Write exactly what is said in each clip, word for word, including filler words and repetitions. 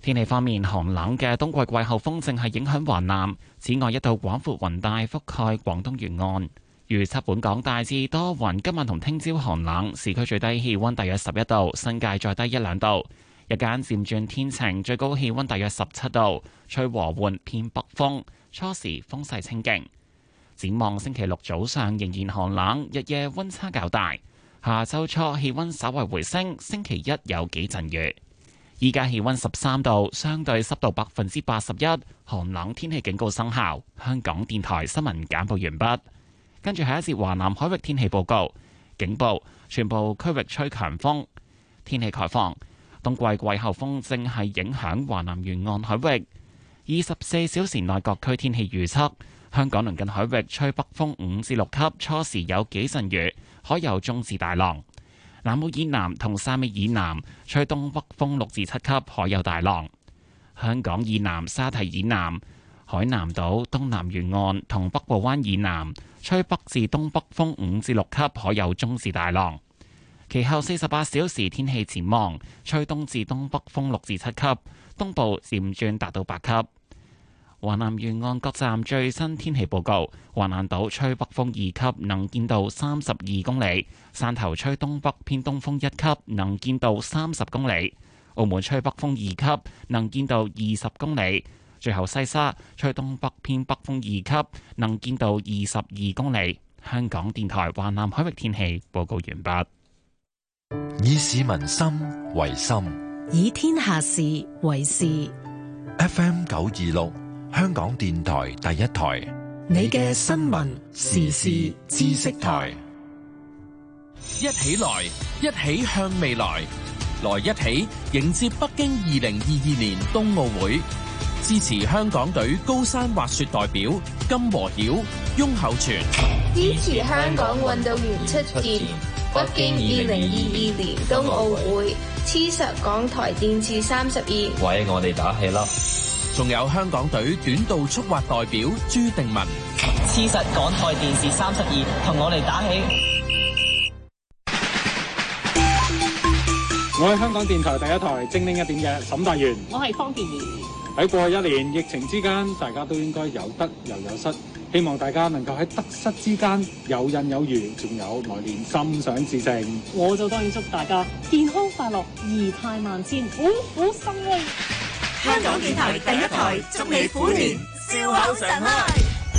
天氣方面，寒冷嘅冬季季候風正係影響華南，此外一道廣闊雲帶覆蓋廣東沿岸。預測本港大致多雲，今晚同聽朝寒冷，市區最低氣溫大約十一度，新界再低一兩度。日間漸轉天晴，最高氣溫大約十七度，吹和緩偏北風，初時風勢清勁。展望星期六早上仍然寒冷，日夜溫差較大。下周初氣溫稍為回升，星期一有幾陣雨。依家氣溫十三度，相對濕度百分之八十一，寒冷天氣警告生效。香港電台新聞簡報完畢。跟住下一節華南海域天氣報告，警報，全部區域吹強風。天氣概況，冬季季候風正係影響華南沿岸海域。二十四小時內各區天氣預測，香港鄰近海域吹北風五至六級，初時有幾陣雨，海有中至大浪。南澳以南同汕尾以南吹東北風六至七級，海有大浪。香港以南沙堤以南、海南島東南沿岸同北部灣以南吹北至東北風五至六級，海有中至大浪。其後四十八小時天氣展望，吹東至東北風六至七級，東部漸轉達到八級。華南沿岸各站最新天氣報告：華南島吹北風二級，能見度三十二公里；汕頭吹東北偏東風一級，能見度三十公里；澳門吹北風二級，能見度二十公里。最後西沙吹東北偏北風二級，能見度二十二公里。香港電台華南海域天氣報告完畢。 以市民心為心， 以天下事為事。 F M 九二六，香港電台第一台， 你嘅新聞時事知識台。 一起來，一起向未來，來一起迎接北京二零二二年冬奧會。支持香港隊高山滑雪代表金和曉、翁厚全， 支持香港運動員出戰北京二零二二年冬奧會。黐實港台電視三十二， 為我哋打氣啦！ 仲有香港隊短道速滑代表朱定文， 黐實港台電視三十二，同我哋打氣。 我係香港電台第一台精靈一點嘅沈大元， 我係方健儀。 喺過去一年疫情之間，大家都應該有得又有失，希望大家能夠喺得失之間有刃有餘，仲有來年心想事成。 我就當然祝大家健康快樂，儀態萬千，虎虎生威。 香港電台第一台祝你虎年笑口常開。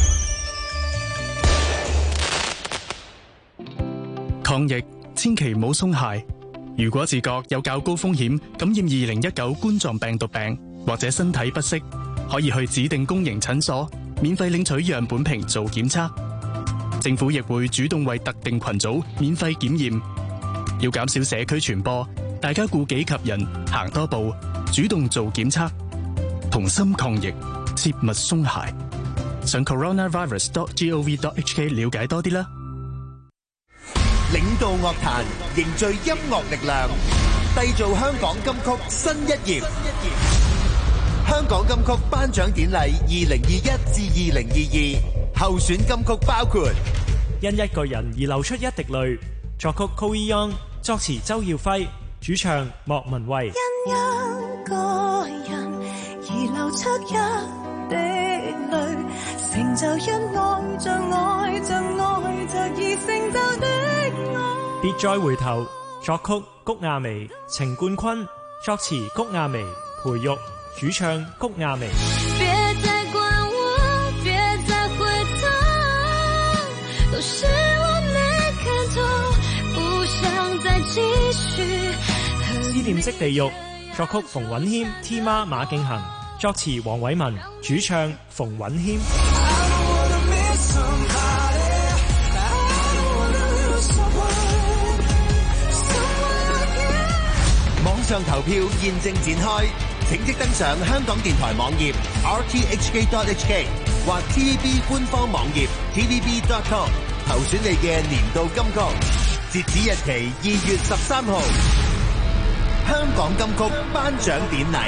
抗疫千祈唔好鬆懈，如果自覺有較高風險感染二零一九冠狀病毒病，或者身體不適，可以去指定公營診所免費領取樣本瓶做檢測。政府亦會主動為特定群組免費檢驗。要減少社區傳播，大家顧己及人，行多步，主動做檢測，同心抗疫，切勿鬆懈。上 coronavirus dot gov dot hk 了解多啲啦。 領導樂壇，凝聚音樂力量，締造香港金曲新一頁。香港金曲頒獎典禮二零二一至二零二二候選金曲包括因一個人而流出一滴淚，作曲 Coe Young， 作詞周耀輝，主唱莫文蔚。 因一個人而流出一滴淚，成就因愛着愛着愛着而成就的愛。 別再回頭，作曲谷婭溦，程冠坤，作詞谷婭溦，培育。主唱谷婭溦。 別再管我，別再回頭，都是我沒看透，不想再繼續。 思念即地獄，作曲馮允謙 T 媽馬敬恒，作詞黃偉文，主唱馮允謙。 網上投票現正展開。請即登上香港電台網頁 r t h k dot h k 或 T V B 官方網頁 t v b dot com 投選你嘅年度金曲，截止日期二月十三號。香港金曲頒獎典禮。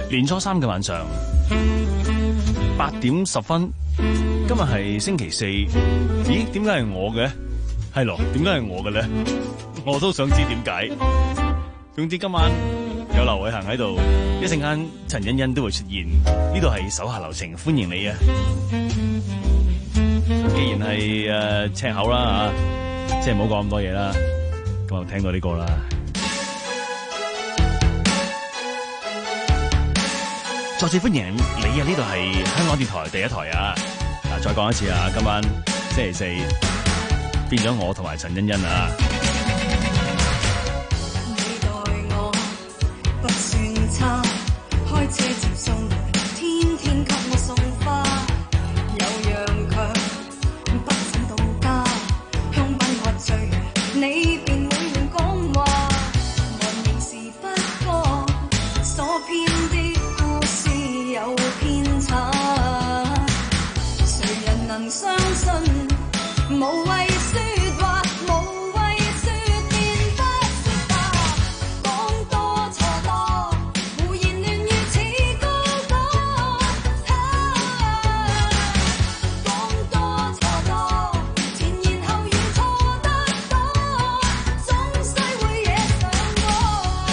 年初三嘅晚上八點十分，今日係星期四。咦？點解係我嘅？係咯？點解係我嘅咧？我都想知點解。總之今晚有劉偉恒喺度，一陣間陳欣欣都會出現。呢度係手下留情，歡迎你啊！既然係誒、呃、赤口啦吓，即係唔好講咁多嘢啦。咁就聽到呢個啦。再次歡迎你啊！呢度係香港電台第一台啊！嗱，再講一次啊，今晚星期四變咗我同埋陳欣欣啊！ 你待我不算差，開車接送，天天給我送花，有樣強不怎到家，香檳喝醉，你便會亂講話，忘形時不過所編的故事有偏差，誰人能相信無謂說話，無謂說便不說吧，講多錯多，胡言亂語似高歌，講多錯多，前言後語錯得多，總須會惹上我。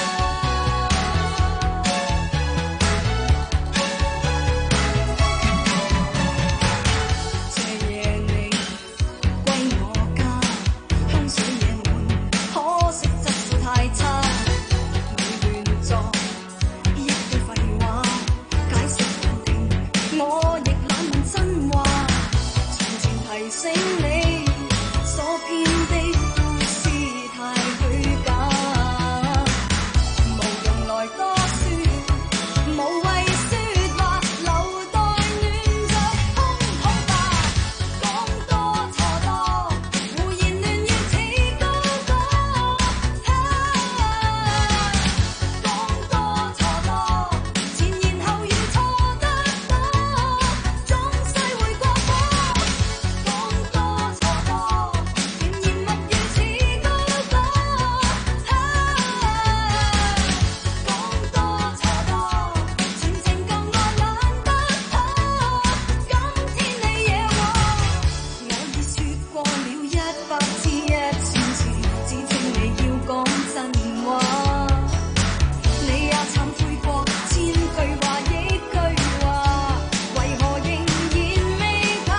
這夜你歸我家，香水野滿，可惜質素太差。你亂作一堆廢話，解釋難聽，我亦懶問真話。從前提醒你，所編的故事太虛假，無用來多說，無謂說話，留待暖着空肚吧。講多錯多，胡言亂語似高歌，講多錯多，前言後語錯得多，總須會過火。講多錯多，甜言蜜語似高歌，講多錯多，全情舊愛懶得妥，今天你惹我，我已說過了一百次一千次，只稱你要講真話，你也懺悔過千句話億句話，為何仍然未怕？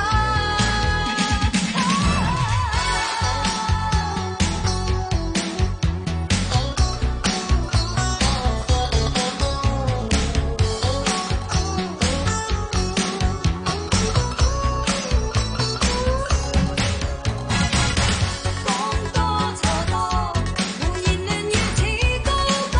講多錯多，胡言亂語似高歌，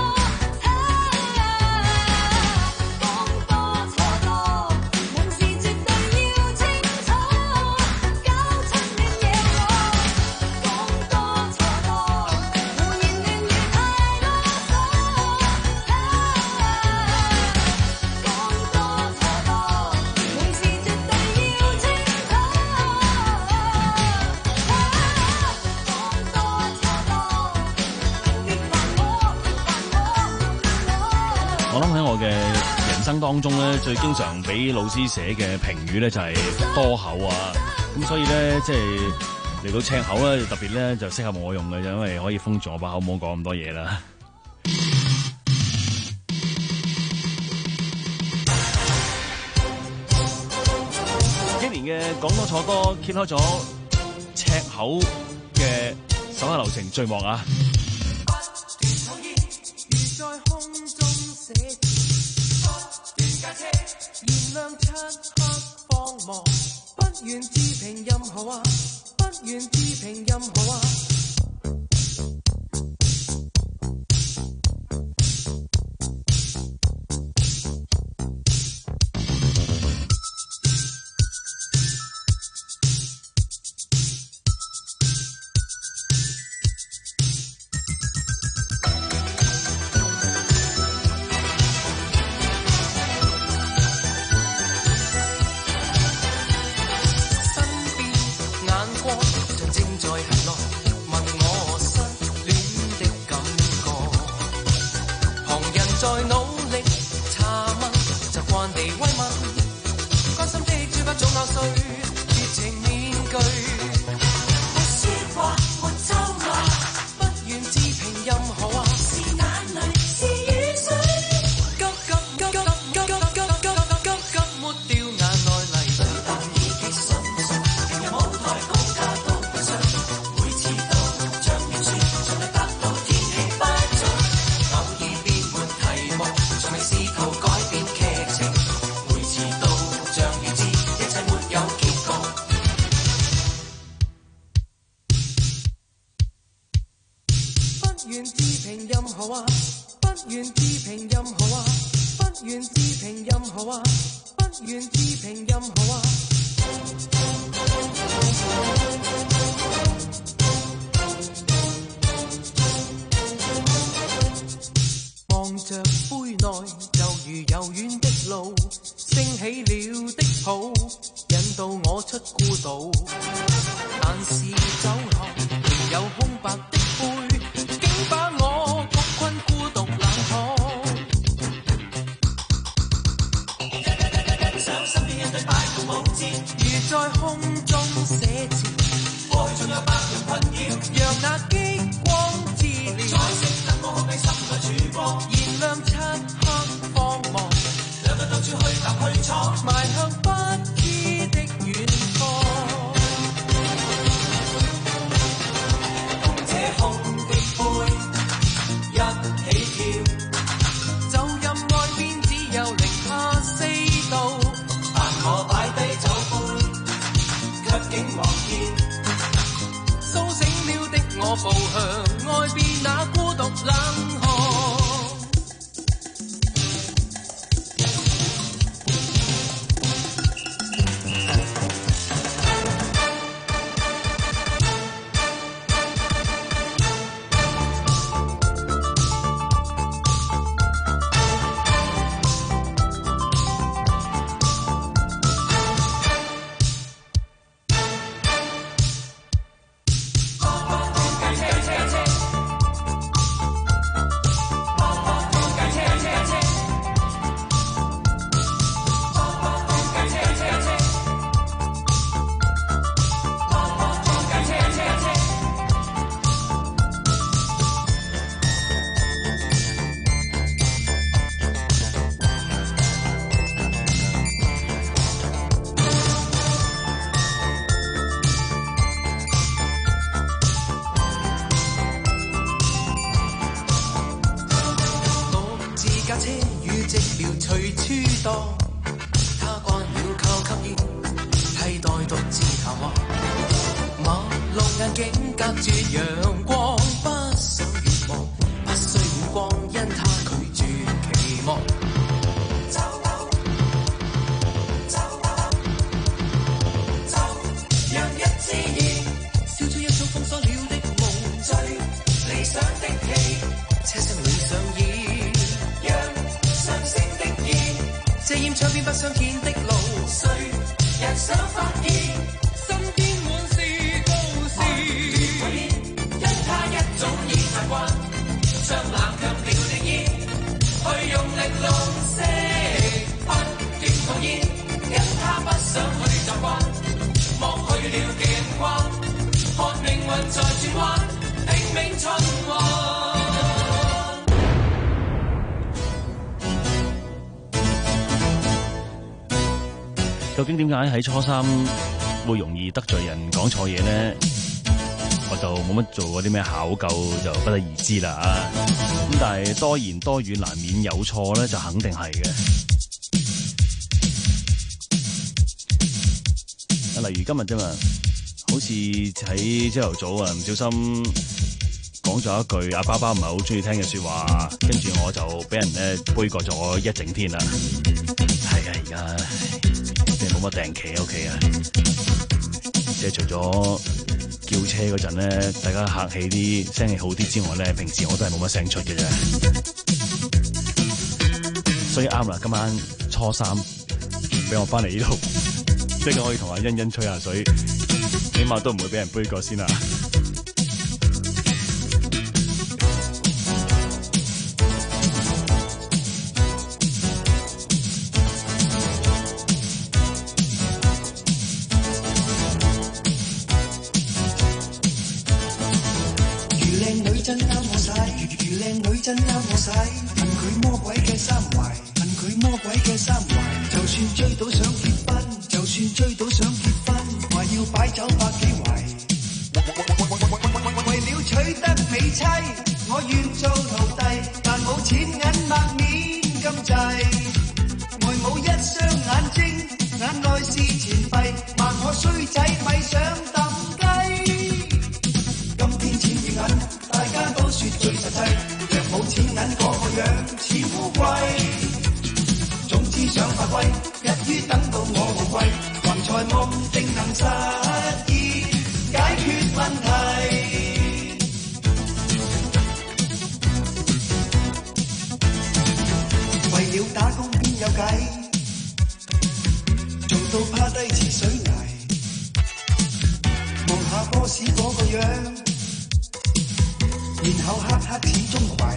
講多錯多，門事絕對要清楚，搞出亂惹我。講多錯多，胡言亂語太囉嗦，講多錯多，門事絕對要清楚，講多錯多，別煩我，別煩我。 我諗喺我嘅人生當中咧，最經常俾老師寫嘅評語咧就係多口啊，咁所以咧即係嚟到赤口咧，特別咧就適合我用嘅，就因為可以封住我把口，唔好講咁多嘢啦。一年嘅講多錯多，揭開咗赤口嘅手下留情序幕啊！ 如在空中寫字，不斷架車，燃亮漆黑光芒，不願置評任何話，不願置評任何話。在努力查願置評任何話，不願置評任何話。望着杯內，就如柔軟的路，升起了的泡，引導我出孤島。但是酒後有空白的杯，竟把我焗困孤獨冷巷。想身邊一對擺動舞姿，如在空中寫字，愛仲有百樣困擾，讓那激光治療。彩色燈光好比心內曙光，燃亮漆黑光芒，兩個到處去踏去闖，邁向不知的遠方。同這空的杯一起跳，就任外邊只有零下四度，但我擺低酒杯，卻竟望見甦醒了的我步向外邊那孤獨冷巷。 究竟點解喺初三會容易得罪人講錯嘢呢？我就冇乜做過啲咩考究，就不得而知啦啊！咁但係多言多語難免有錯咧，就肯定係嘅。例如今日啫嘛，好似喺朝頭早啊，唔小心講咗一句阿爸爸唔係好中意聽嘅說話，跟住我就俾人咧杯葛咗一整天啦。係啊，而家即係冇乜定企喺屋企啊，即係除咗叫車嗰陣咧，大家客氣啲，聲氣好啲之外咧，平時我都係冇乜聲出嘅啫。所以啱啦，今晚初三俾我翻嚟呢度，即係可以同阿欣欣吹下水，起碼都唔會俾人杯葛先啦。 真啱我使，問佢魔鬼嘅心懷，問佢魔鬼嘅心懷。就算追到想結婚，就算追到想結婚，話要擺酒百幾圍。為了取得美妻，我願做奴隸，但冇錢銀抹面咁滯。外母一雙眼睛，眼內是錢幣，罵我衰仔咪想抌雞。今天錢與銀，大家都說最實際。冇錢銀個個樣似烏龜， 於等到我無謂，還在夢定能實現解決問題。為了打工邊有計，做到趴低似水泥，望下 boss 嗰個樣，然後黑黑始終跪。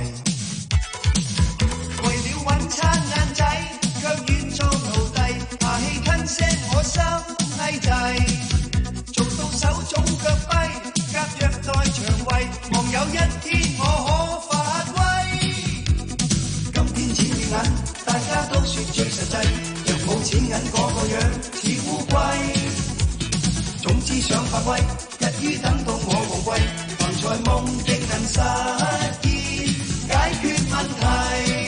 為了揾餐晏仔，卻願做奴隸，下氣吞聲我心翳滯，做到手腫腳跛，夾虐待腸胃，望有一天我可發威。今天錢與銀，大家都說最實際，若冇錢銀嗰個樣似烏龜。總之想發威，一於等到我無謂，還在夢極能實現解決問題。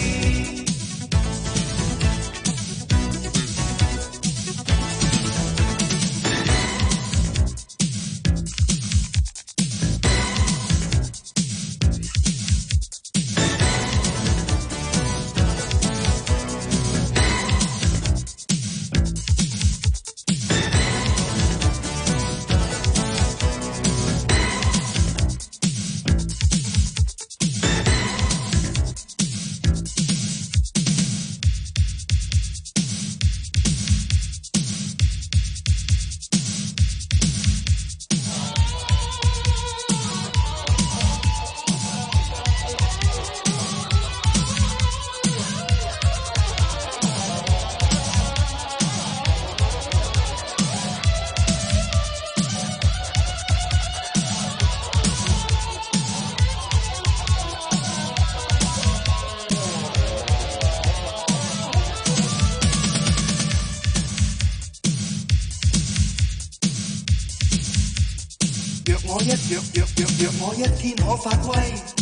我一天可發威，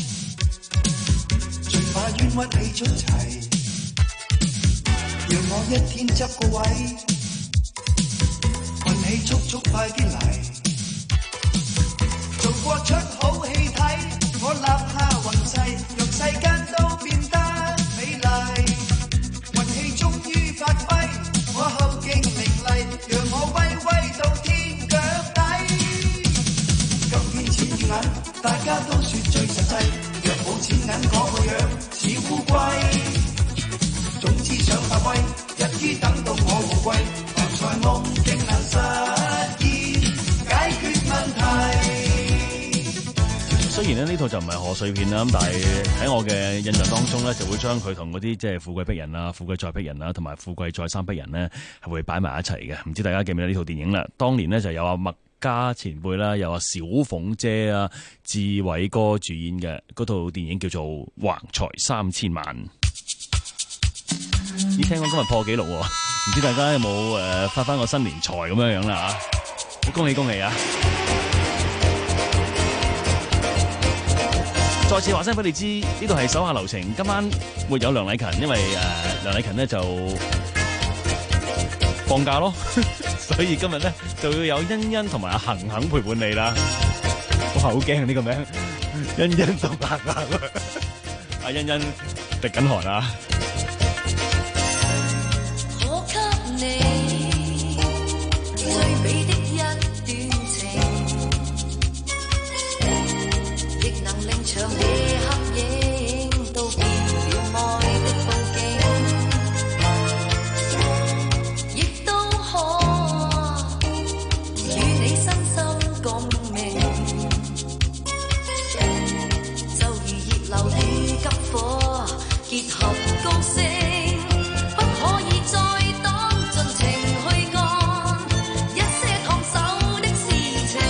盡把冤屈氣出齊，讓我一天執個位，運氣速速快啲嚟，做過出好戲睇，我立下運勢，讓世間都變得美麗，運氣終於發揮，我後勁凌厲，讓我威威到天腳底。今天錢與銀，大家都說最實際，若冇錢銀嗰個樣似烏龜。總之想發威，一於等到我無謂，還在夢極能實現解決問題。 雖然咧呢套就唔係賀歲片啦，咁但係喺我嘅印象當中咧，就會將佢同嗰啲即係富貴逼人啊、富貴再逼人啊，同埋富貴再三逼人呢，係會擺埋一齊嘅。唔知大家記唔記得呢套電影啦？當年呢，就有阿麥家前輩啦，有阿小鳳姐啊、志偉哥主演嘅嗰套電影叫做《橫財三千萬》。咦，聽講今日破紀錄喎，唔知大家有冇誒發翻個新年財咁樣樣啦嚇？恭喜恭喜啊！再次話聲俾你知，呢度係手下留情，今晚沒有梁禮勤，因為誒、呃、梁禮勤呢就放假咯。所以今日咧就要有欣欣同埋阿恒恒陪伴你啦。哇，好驚呢個名，欣欣同恒恒。阿欣欣滴緊汗啊！ 可給你最美的一段情，亦能令長夜黑影都變了愛的佈景。結合共識，不可以再當盡情去幹一些燙手的事情。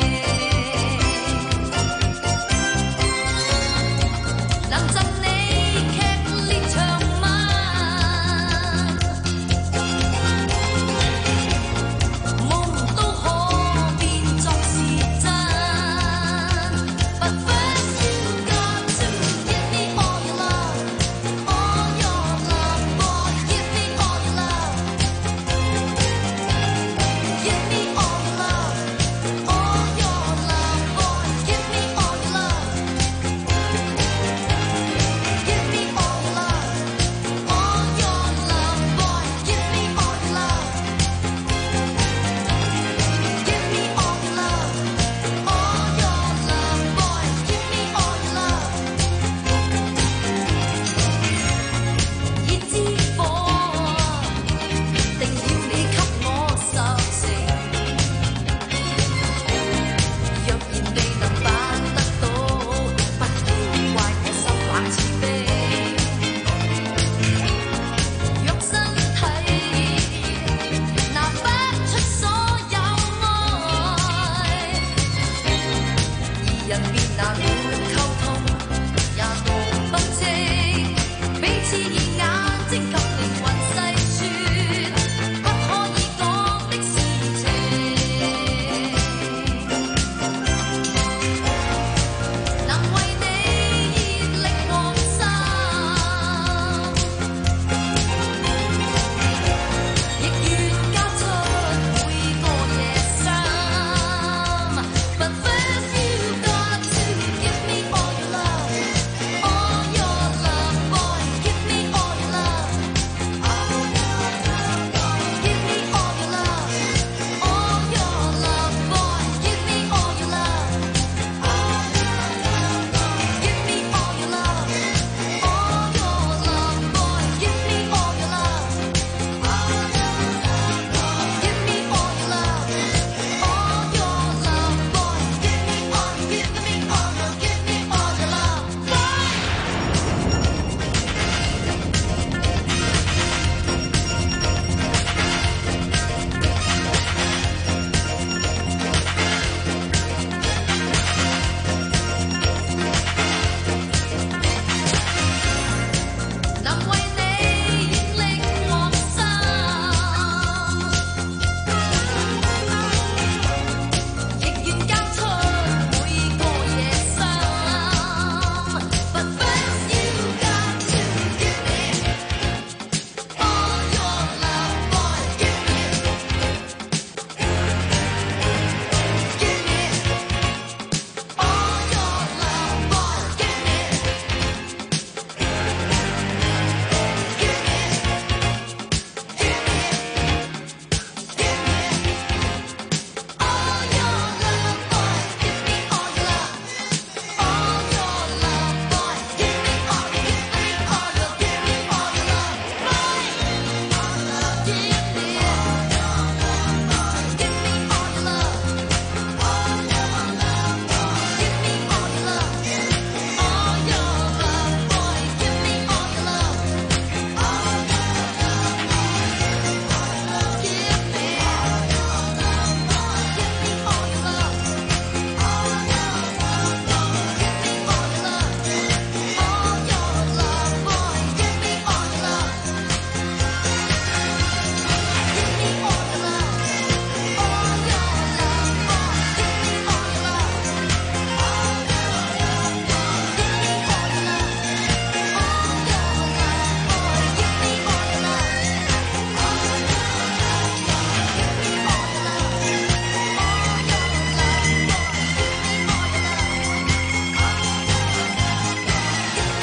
能贈你劇烈長吻，夢都可變作是真。But first you got to give me all your love。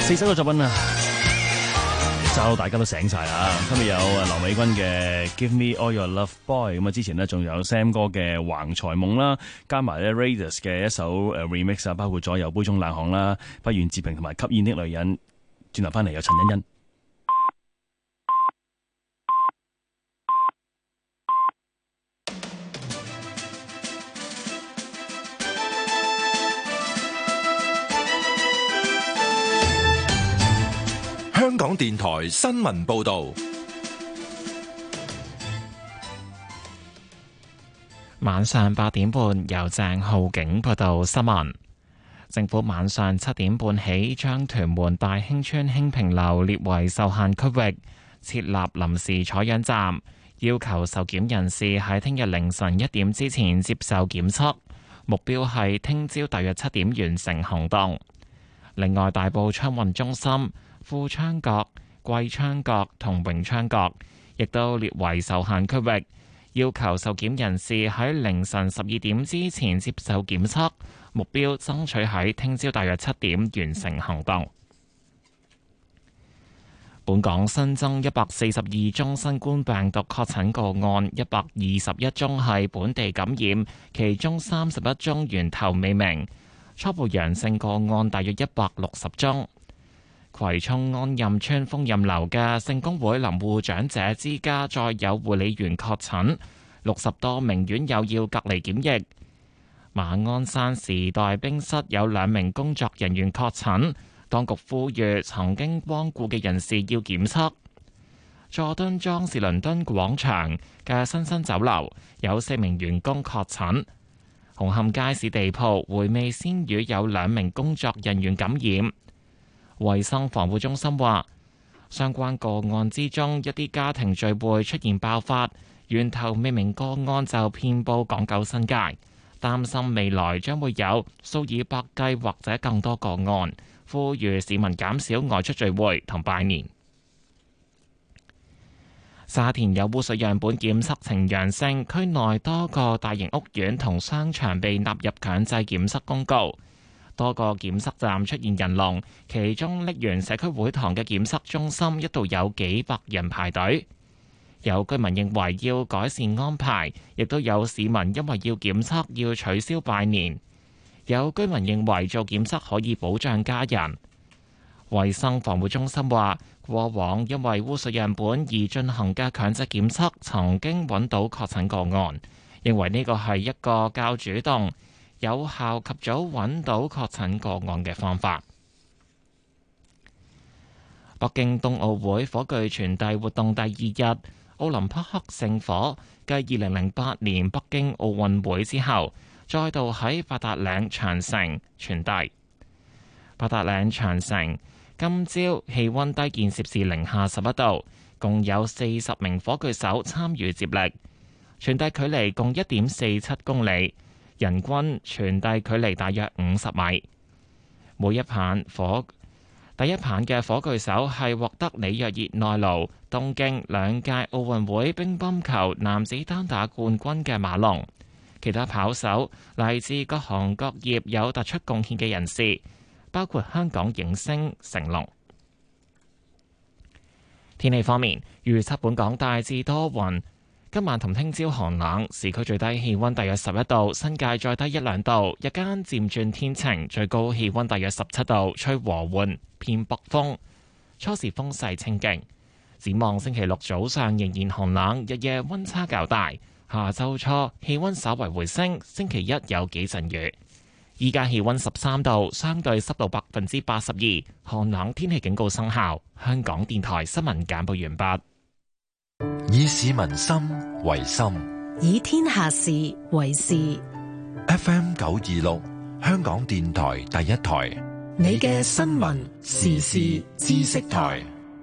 四首嘅作品啊，就大家都醒晒啦。今日有劉美君嘅 Give Me All Your Love Boy， 咁啊之前呢仲有 Sam 哥嘅橫財夢啦，加埋咧 Raidas 嘅一首誒 remix 啊，包括咗有杯中冷巷啦、不願置評同埋吸煙的女人。轉頭翻嚟有陳欣欣。 香港電台新聞報道， 晚上八點半由鄭浩景報道新聞。政府晚上七點半起將屯門大興村興平樓列為受限區域，設立臨時採樣站，要求受檢人士喺聽日凌晨一點之前接受檢測，目標係聽朝大約七點完成行動。另外，大埔昌運中心、富昌閣、貴昌閣同榮昌閣亦都列為受限區域，要求受檢人士喺凌晨十二點之前接受檢測，目標爭取喺聽朝大約七點完成行動。本港新增一百四十二宗新冠病毒確診個案，一百二十一宗係本地感染，其中三十一宗源頭未明，初步陽性個案大約一百六十宗。葵涌安蔭邨豐蔭樓嘅聖公會林護長者之家再有護理員確診，六十多名院友要隔離檢疫。馬鞍山時代冰室有兩名工作人員確診，當局呼籲曾經光顧嘅人士要檢測。佐敦莊士倫敦廣場嘅新新酒樓有四名員工確診。紅磡街市地鋪回味鮮魚有兩名工作人員感染。衛生防護中心話，相關個案之中，一啲家庭聚會出現爆發，源頭未明個案就遍佈港九新界，擔心未來將會有數以百計或者更多個案，呼籲市民減少外出聚會同拜年。沙田有污水樣本檢測呈陽性，區內多個大型屋苑同商場被納入強制檢測公告。多個檢測站出現人龍，其中瀝源社區會堂嘅檢測中心一度有幾百人排隊。有居民認為要改善安排，亦都有市民因為要檢測要取消拜年。有居民認為做檢測可以保障家人。衛生防護中心話，過往因為污水樣本而進行嘅強制檢測曾經揾到確診個案，認為呢個係一個較主動、有效及早揾到確診個案嘅方法。北京冬奧會火炬傳遞活動第二日，奧林匹克聖火繼二零零八年北京奧運會之後，再度喺八達嶺長城傳遞。八達嶺長城今朝氣溫低見攝氏零下十一度，共有四十名火炬手參與接力，傳遞距離共一點四七公里。人均傳遞距離大約五十米。每一棒火，第一棒嘅火炬手係獲得里約熱內盧、東京兩屆奧運會乒乓球男子單打冠軍嘅馬龍。其他跑手嚟自各行各業有突出貢獻嘅人士，包括香港影星成龍。天氣方面，預測本港大致多雲。今晚同聽朝寒冷，市區最低氣溫大約十一度，新界再低一兩度。日間漸轉天晴，最高氣溫大約十七度，吹和緩偏北風，初時風勢清勁。展望星期六早上仍然寒冷，日夜溫差較大。下周初氣溫稍為回升，星期一有幾陣雨。依家氣溫十三度，相對濕度百分之八十二，寒冷天氣警告生效。香港電台新聞簡報完畢。 以市民心為心， 以天下事為事。 F M 九二六，香港電台第一台， 你嘅新聞時事知識台。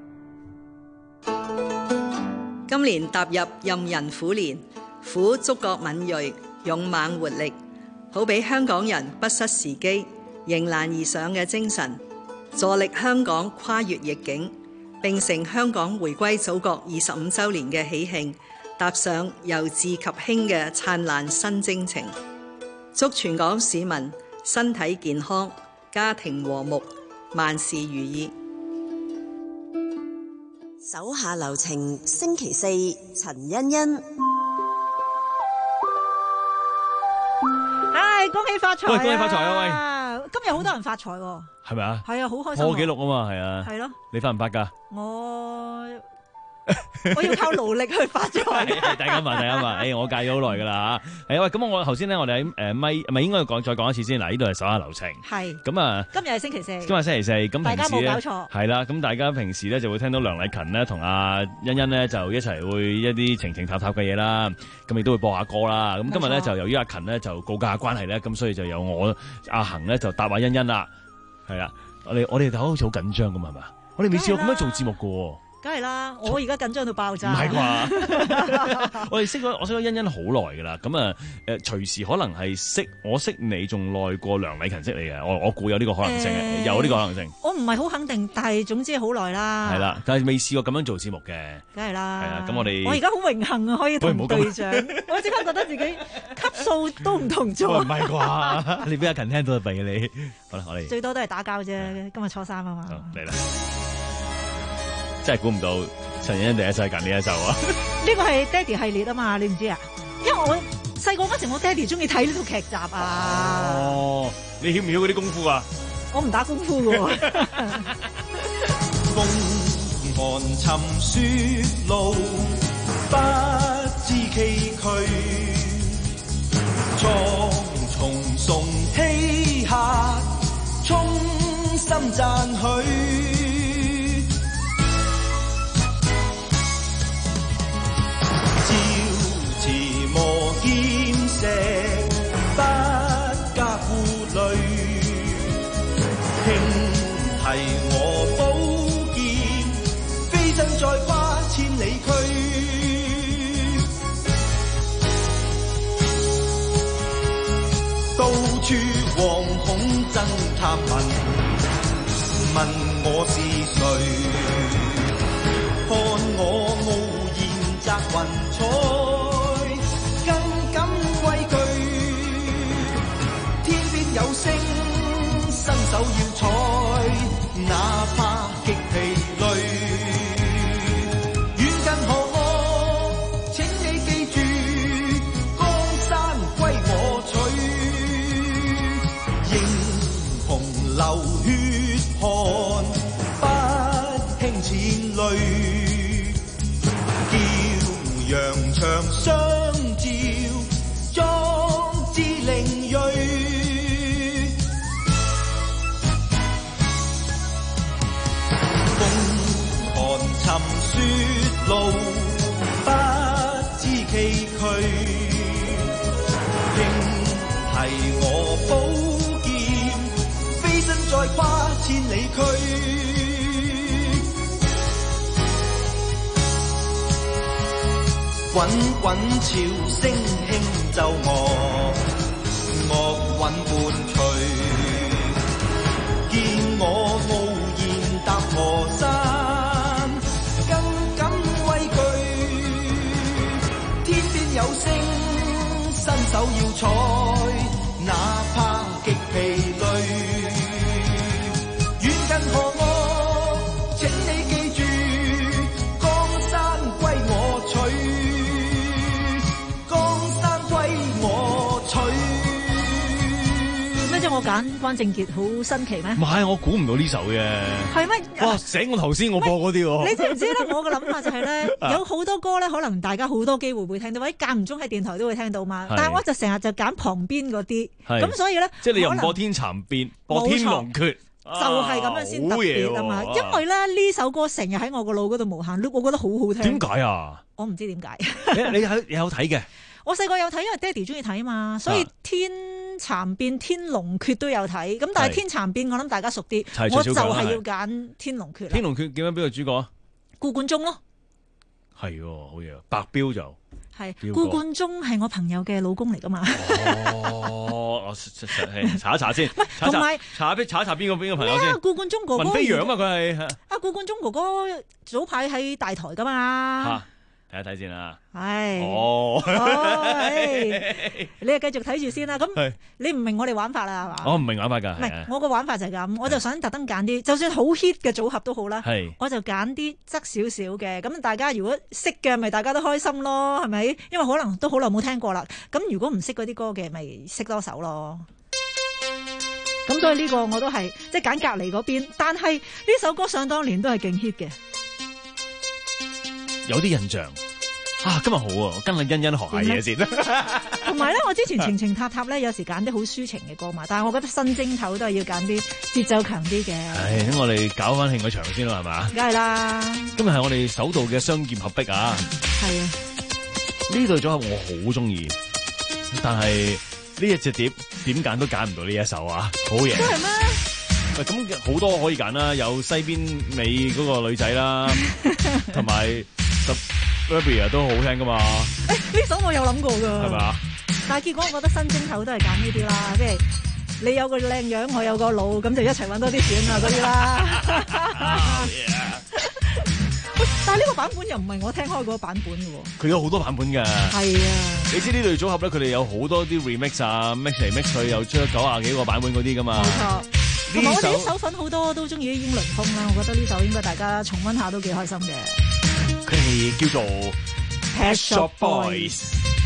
今年踏入壬寅虎年，虎觸覺敏銳，勇猛活力，好俾香港人不失時機、迎難而上嘅精神，助力香港跨越逆境，並成香港回歸祖國二十五週年嘅喜慶，踏上由治及興嘅燦爛新征程。祝全港市民身體健康、家庭和睦、 萬事如意。 手下留情，星期四，陳欣欣。 唉，恭喜發財！ 喂，恭喜發財啊！ 喂，今日好多人發財喎， 係咪啊？ 係啊，好開心！ 破紀錄啊嘛，係啊。 係咯。 你發唔發㗎？ 我我要靠勞力去發財。 大家問，大家問，誒，我戒咗好耐㗎啦嚇。係啊，喂，咁我頭先咧，我哋喺誒咪，唔係應該講再講一次先嗱，呢度係手下留情。係。咁啊，今日係星期四。今日星期四，咁大家平時咧冇搞錯。係啦，咁大家平時咧就會聽到梁麗勤咧同阿欣欣咧就一齊會一啲情情塔塔嘅嘢啦，咁亦都會播下歌啦。咁今日咧就由於阿勤咧就告假關係咧，咁所以就有我阿恒咧就答下欣欣啦。係啊，我哋我哋大家好似好緊張咁係嘛？我哋未試過咁樣做節目㗎喎。 梗係啦，我而家緊張到爆炸。 唔係啩？我哋識咗，我識咗欣欣好耐噶啦。咁啊，誒，隨時可能係識我識你仲耐過梁麗勤識你嘅。我我估有呢個可能性嘅，欸、有呢個可能性。 我唔係好肯定，但係總之好耐啦。 係啦，但係未試過咁樣做節目嘅。 梗係啦。係啊， 咁我哋我而家好榮幸啊，可以同隊長。我即刻覺得自己級數都唔同咗。 唔係啩？你俾阿勤聽到就弊你。好啦，我哋最多都係打交啫。今日初三啊嘛。 嚟啦！真係估唔到陳欣欣第一世揀呢一首啊！ 呢個係爹哋系列啊嘛，你唔知啊？因為我細個嗰陣，我爹哋中意睇呢套劇集啊。 哦，你曉唔曉嗰啲功夫啊？ 我唔打功夫嘅喎。 風寒沉雪路，不知崎嶇，蒼松送嬉客，衷心讚許。磨劍石，不加顧慮，輕提我寶劍，飛身再跨千里區。到處惶恐爭探問，問我是誰？看我傲然擲雲彩。有聲，伸手要採，哪怕極疲累。遠近何我，請你記住，江山歸我取。英雄流血汗，不輕淺淚。叫揚長相照，壯志凌銳。沉雪路，不知崎嶇，輕提我寶劍，飛身再跨千里區。滾滾潮聲輕奏樂，樂韻伴隨，見我傲然踏河山。有聲，伸手要採，哪怕極疲累。遠近何我，請你記住，江山歸我取，江山歸我取。 咩啫？我揀關正傑好新奇咩？ 唔係，我估唔到呢首嘅。 係咩？ 哇！醒我頭先我播嗰啲喎。 你知唔知咧？我嘅諗法就係咧，有好多歌咧，可能大家好多機會會聽到，或者間唔中喺電台都會聽到嘛。但係我就成日就揀旁邊嗰啲，咁所以咧， 即係你又唔播天蠶變，播天龍訣， 就係咁樣先特別啊嘛。因為咧呢首歌成日喺我個腦嗰度無限 loop，我覺得好好聽。 點解啊？ 我唔知點解。 你有你有睇嘅？ 我細個有睇，因為爹哋中意睇啊嘛，所以天蠶變、天龍訣都有睇。咁但係天蠶變我諗大家熟啲，我就係要揀天龍訣。 天龍訣叫緊邊個主角啊？ 顧冠中咯。 係喎，好嘢。白彪就係顧冠中係我朋友嘅老公嚟噶嘛？ 哦，我查一查先。 同埋查一查一查邊個邊個朋友先？ 顧冠中哥哥文飛揚啊，佢係啊，顧冠中哥哥早排喺大台噶嘛？ 睇一睇先啦。 係。 哦。 你又繼續睇住先啦。咁你唔明我哋玩法啦，係嘛？ 我唔明玩法㗎。 唔係，我個玩法就係咁，我就想特登揀啲，就算好 hit 嘅組合都好啦。 係。我就揀啲側少少嘅，咁大家如果識嘅，咪大家都開心咯，係咪？因為可能都好耐冇聽過啦。咁如果唔識嗰啲歌嘅，咪識多首咯。咁所以呢個我都係即係揀隔離嗰邊，但係呢首歌想當年都係勁 hit 嘅， 有啲印象啊！今日好啊，我跟阿欣欣學下嘢先。 同埋咧，我之前情情塔塔咧，有時揀啲好抒情嘅歌嘛，但係我覺得新正頭都係要揀啲節奏強啲嘅。 唉，咁我哋搞翻興個場先啦，係嘛？ 梗係啦！ 今日係我哋首度嘅雙劍合璧啊！ 係啊， 呢對組合我好中意，但係呢一隻碟點揀都揀唔到呢一首啊！好嘢！ 真係咩？ 喂，咁好多可以揀啦，有西邊美嗰個女仔啦，同埋 Suburbia 都好聽噶嘛。 誒，呢首我有諗過㗎。 係咪啊？ 但係結果我覺得新正頭都係揀呢啲啦，即係你有個靚樣，我有個腦，咁就一齊揾多啲錢啊嗰啲啦。但係呢個版本又唔係我聽開嗰個版本嘅喎。 佢有好多版本㗎。係啊。 你知呢對組合咧，佢哋有好多啲 remix 啊 ，mix 嚟 mix 去，又出咗九廿幾個版本嗰啲㗎嘛。 冇錯。同埋我哋啲手粉好多都中意啲英倫風啦，我覺得呢首應該大家重溫下都幾開心嘅。 佢哋叫做 Pet Shop Boys。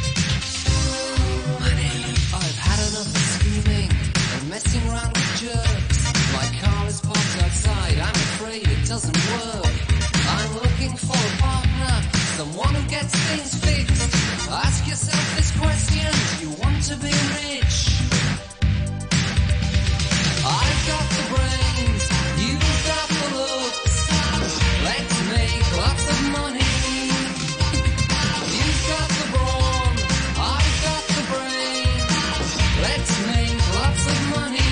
I've got the brains, you've got the looks. Let's make lots of money. You've got the brawn, I've got the brains. Let's make lots of money.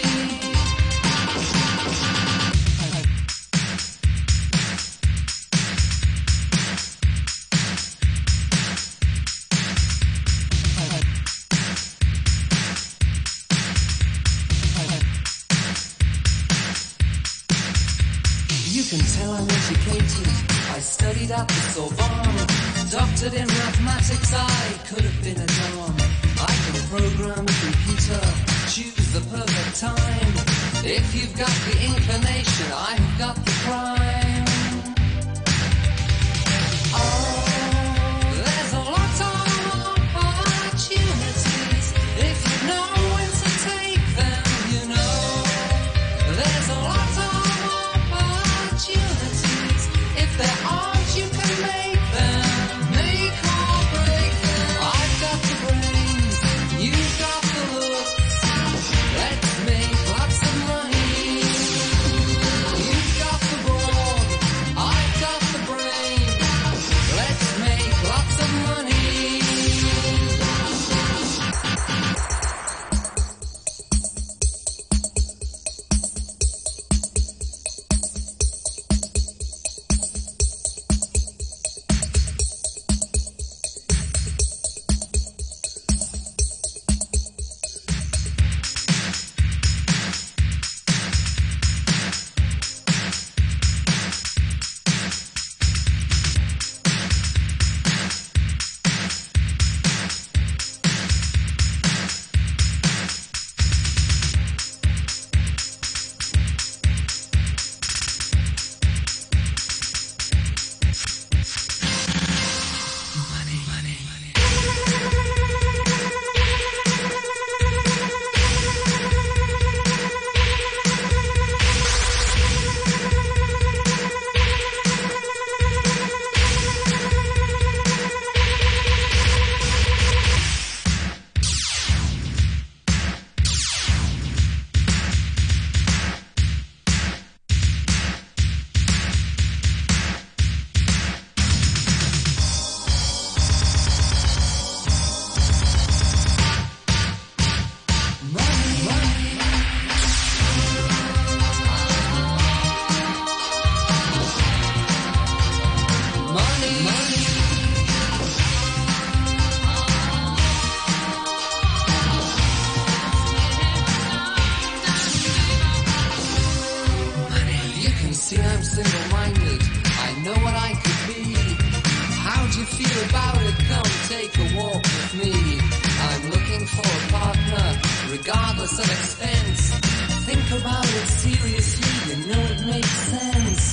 You can tell I'm educated. I studied at the Sorbonne, doctored in mathematics. I could have been a don. I can program a computer, choose the perfect time. If you've got the inclination, I've got the crime. Oh, there's a lot of opportunities if you know when to take them. You know, there's a lot of if there aren't, you can make them, make or break them. I've got the brains, you've got the looks. Let's make lots of money. You've got the brawn, regardless of expense. Think about it seriously, you know it makes sense.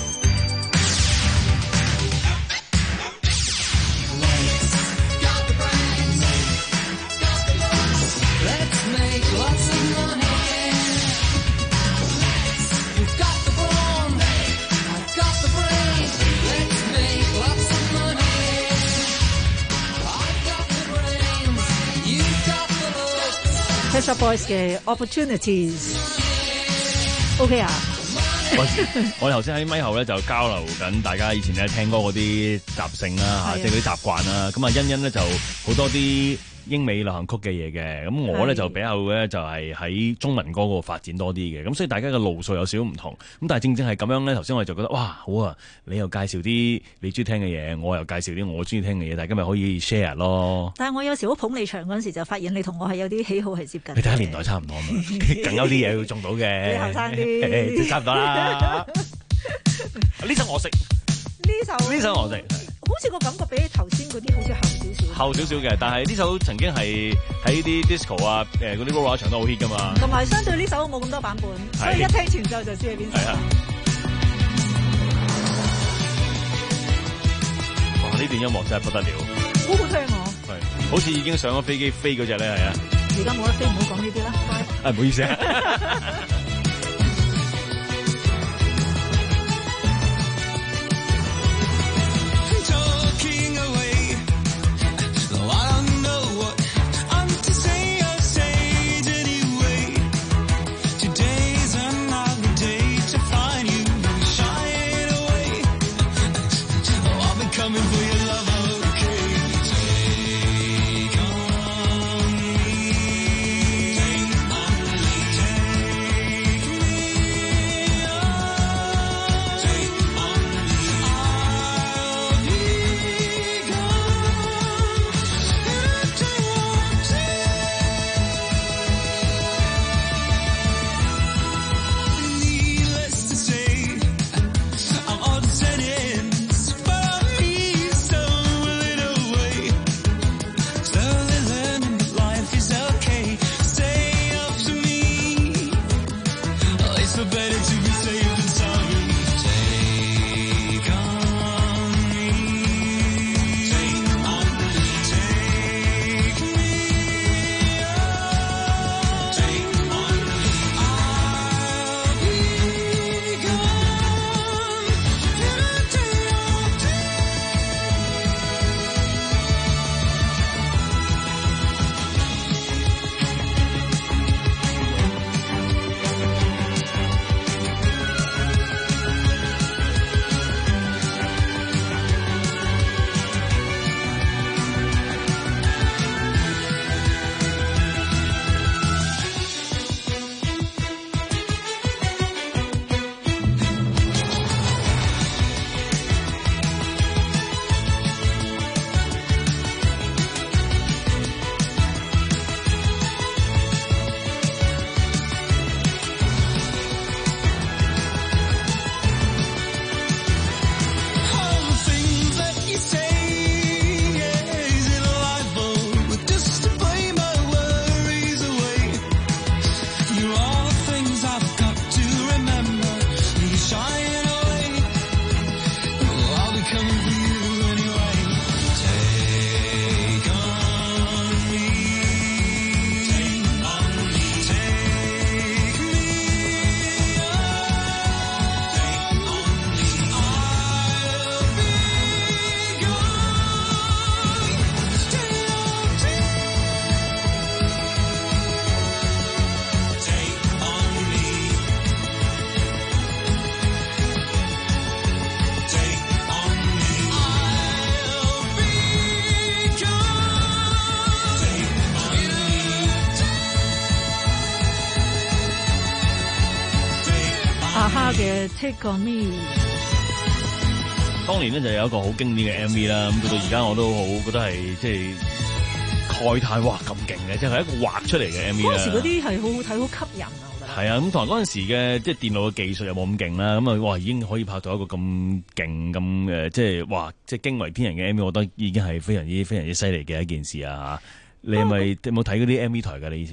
Legs, got the brains, got the looks. Let's make lots of money. Legs, you've got the brawn, I've got the brain. Let's make lots of money. I've got the brains, you've got the looks. Pet Shop Boys 嘅 Opportunities。OK 啊！ 我我頭先喺咪後咧就交流緊大家以前咧聽歌嗰啲習性啦嚇，即係嗰啲習慣啦。咁啊欣欣咧就好多啲英美流行曲嘅嘢嘅，咁我咧就比較咧就係喺中文歌嗰度發展多啲嘅，咁所以大家嘅路數有少少唔同。咁但係正正係咁樣咧，頭先我哋就覺得哇好啊！你又介紹啲你中意聽嘅嘢，我又介紹啲我中意聽嘅嘢，大家咪可以 share 咯。 但係我有時好捧你場嗰陣時，就發現你同我係有啲喜好係接近。 你睇下年代差唔多嘛，梗有啲嘢會中到嘅。 你後生啲， 差唔多啦。呢首我識， 呢首呢首我識。 好似個感覺比起頭先嗰啲好似後少少。 後少少嘅，但係呢首曾經係喺啲 disco 啊，誒嗰啲 rock 場都好 hit 噶嘛。 同埋相對呢首冇咁多版本，所以一聽前奏就知係邊首。 哇！呢段音樂真係不得了， 好好聽我。 係，好似已經上咗飛機飛嗰隻咧，係啊。 而家冇得飛，唔好講呢啲啦。 啊，唔好意思啊。 嘅 Take On Me， 當年咧就有一個好經典嘅 M V 啦，咁到到而家我都好覺得係即係慨嘆，哇咁勁嘅，即係一個畫出嚟嘅 M V 啦。 嗰陣時嗰啲係好好睇，好吸引啊！我覺得係啊，咁同埋嗰陣時嘅即係電腦嘅技術又冇咁勁啦，咁啊哇已經可以拍到一個咁勁咁誒，即係哇即係驚為天人嘅 M V， 我覺得已經係非常之非常之犀利嘅一件事啊！你係咪有冇睇嗰啲 M V 台㗎？你以前？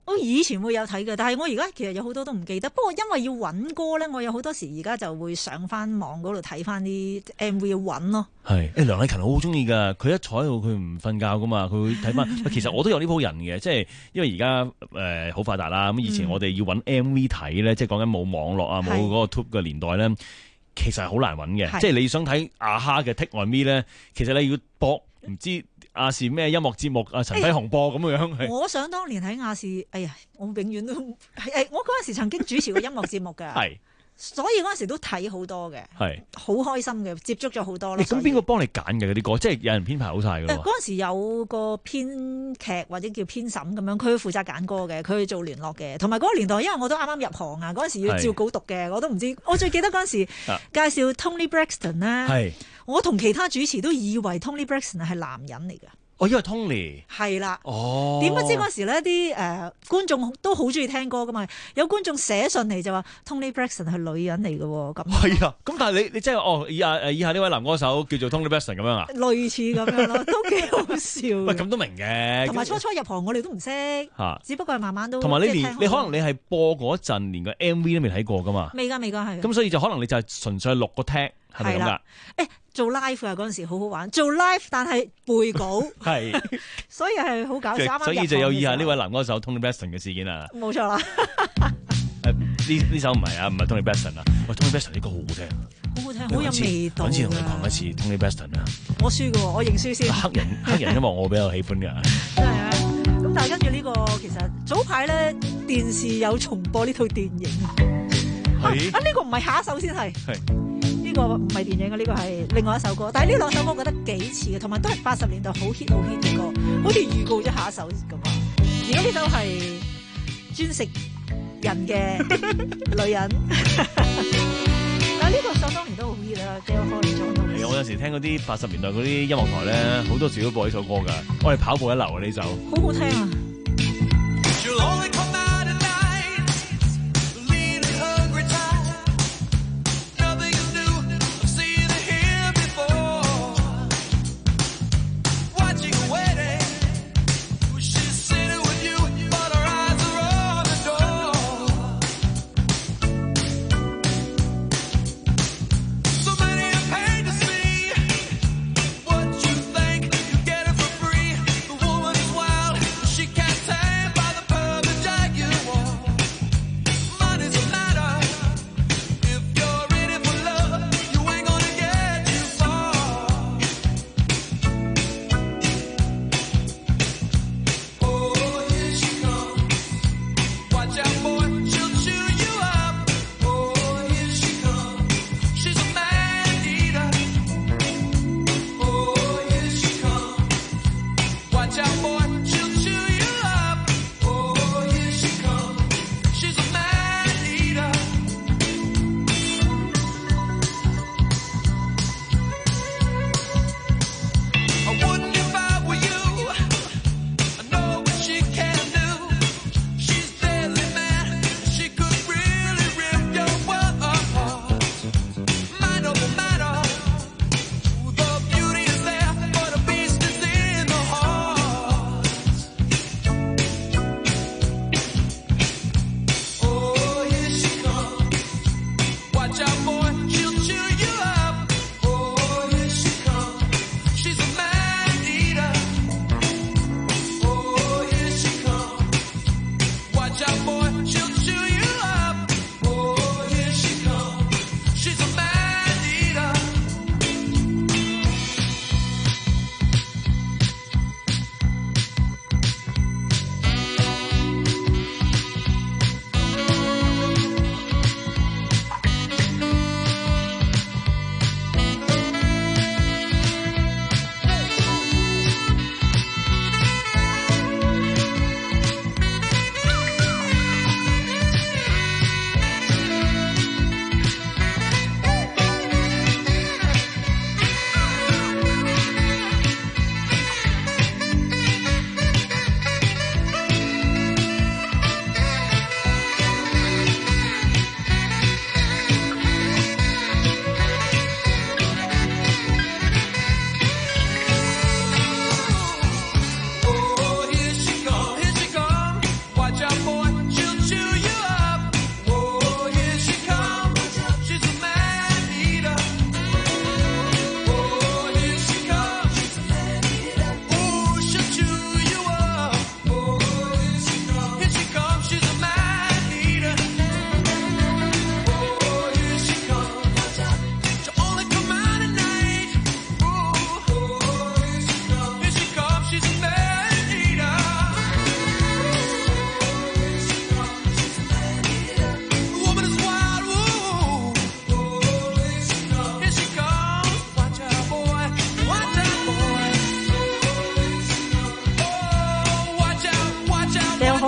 我以前會有睇嘅，但係我而家其實有好多都唔記得。不過因為要揾歌咧，我有好多時而家就會上翻網嗰度睇翻啲 M V 要揾咯。 係，誒梁禮勤好中意㗎，佢一坐喺度佢唔瞓覺㗎嘛，佢會睇翻。其實我都有呢鋪人嘅，即係因為而家誒好發達啦。咁以前我哋要揾 M V 睇咧，嗯、即係講緊冇網絡啊，冇嗰個 Tube 嘅年代咧，其實係好難揾嘅。即係你想睇阿哈嘅 Take On Me 咧，其實你要播唔知。亞視咩音樂節目啊？陳輝鴻播咁樣、欸、 我想當年喺亞視，哎呀，我永遠都誒，我嗰陣時曾經主持過音樂節目㗎，係，所以嗰陣時都睇好多嘅，係，好開心嘅，接觸咗好多咯。咁邊個幫你揀嘅嗰啲歌？即係有人編排好晒㗎喎。嗰陣時有個編劇或者叫編審咁樣，佢負責揀歌嘅，佢去做聯絡嘅。同埋嗰個年代，因為我都啱啱入行啊，嗰陣時要照稿讀嘅，我都唔知。我最記得嗰陣時介紹 Tony Braxton 咧。我同其他主持都以為 Tony Braxton 係男人嚟㗎。 哦，因為 Tony 係啦。 哦。點不知嗰時咧啲誒觀眾都好中意聽歌㗎嘛？有觀眾寫信嚟就話 Tony Braxton 係女人嚟㗎喎。咁係啊。咁但係你你即係哦以下誒以下呢位男歌手叫做 Tony Braxton 咁樣啊？ 類似咁樣咯，都幾好笑。 喂，咁都明嘅。 同埋初初入行我哋都唔識，嚇，只不過係慢慢都。 同埋你連你可能你係播嗰陣連個 M V 都未睇過㗎嘛？ 未㗎未㗎係。咁所以就可能你就係純粹係錄個 tag 係咪咁㗎？ 誒。做 live 啊嗰陣時好好玩，做 live 但係背稿，係，所以係好搞笑。 所以就有以下呢位男歌手 Tony Braxton 嘅事件啊。 冇錯啦。 誒呢呢首唔係啊，唔係 Tony Braxton 啊。喂 Tony Braxton 呢個好好聽， 好好聽，好有味道。 揾次同你講一次 Tony Braxton 啊。 我輸嘅喎，我認輸先。 黑人黑人音樂我比較喜歡㗎。 真係啊！咁但係跟住呢個其實早排咧電視有重播呢套電影啊。係。啊呢個唔係下一首先係。係。呢個唔係電影嘅，呢個係另外一首歌，但係呢兩首歌我覺得幾似嘅，同埋都係八十年代好 hit 好 hit 嘅歌，好似預告咗下一首咁啊！而家呢首係專食人嘅女人，但係呢個想當年都好 hit 啦，即係方力申都。係我有時聽嗰啲八十年代嗰啲音樂台咧，好多時都播呢首歌㗎，我哋跑步一流啊呢首。 好好聽啊！ She can't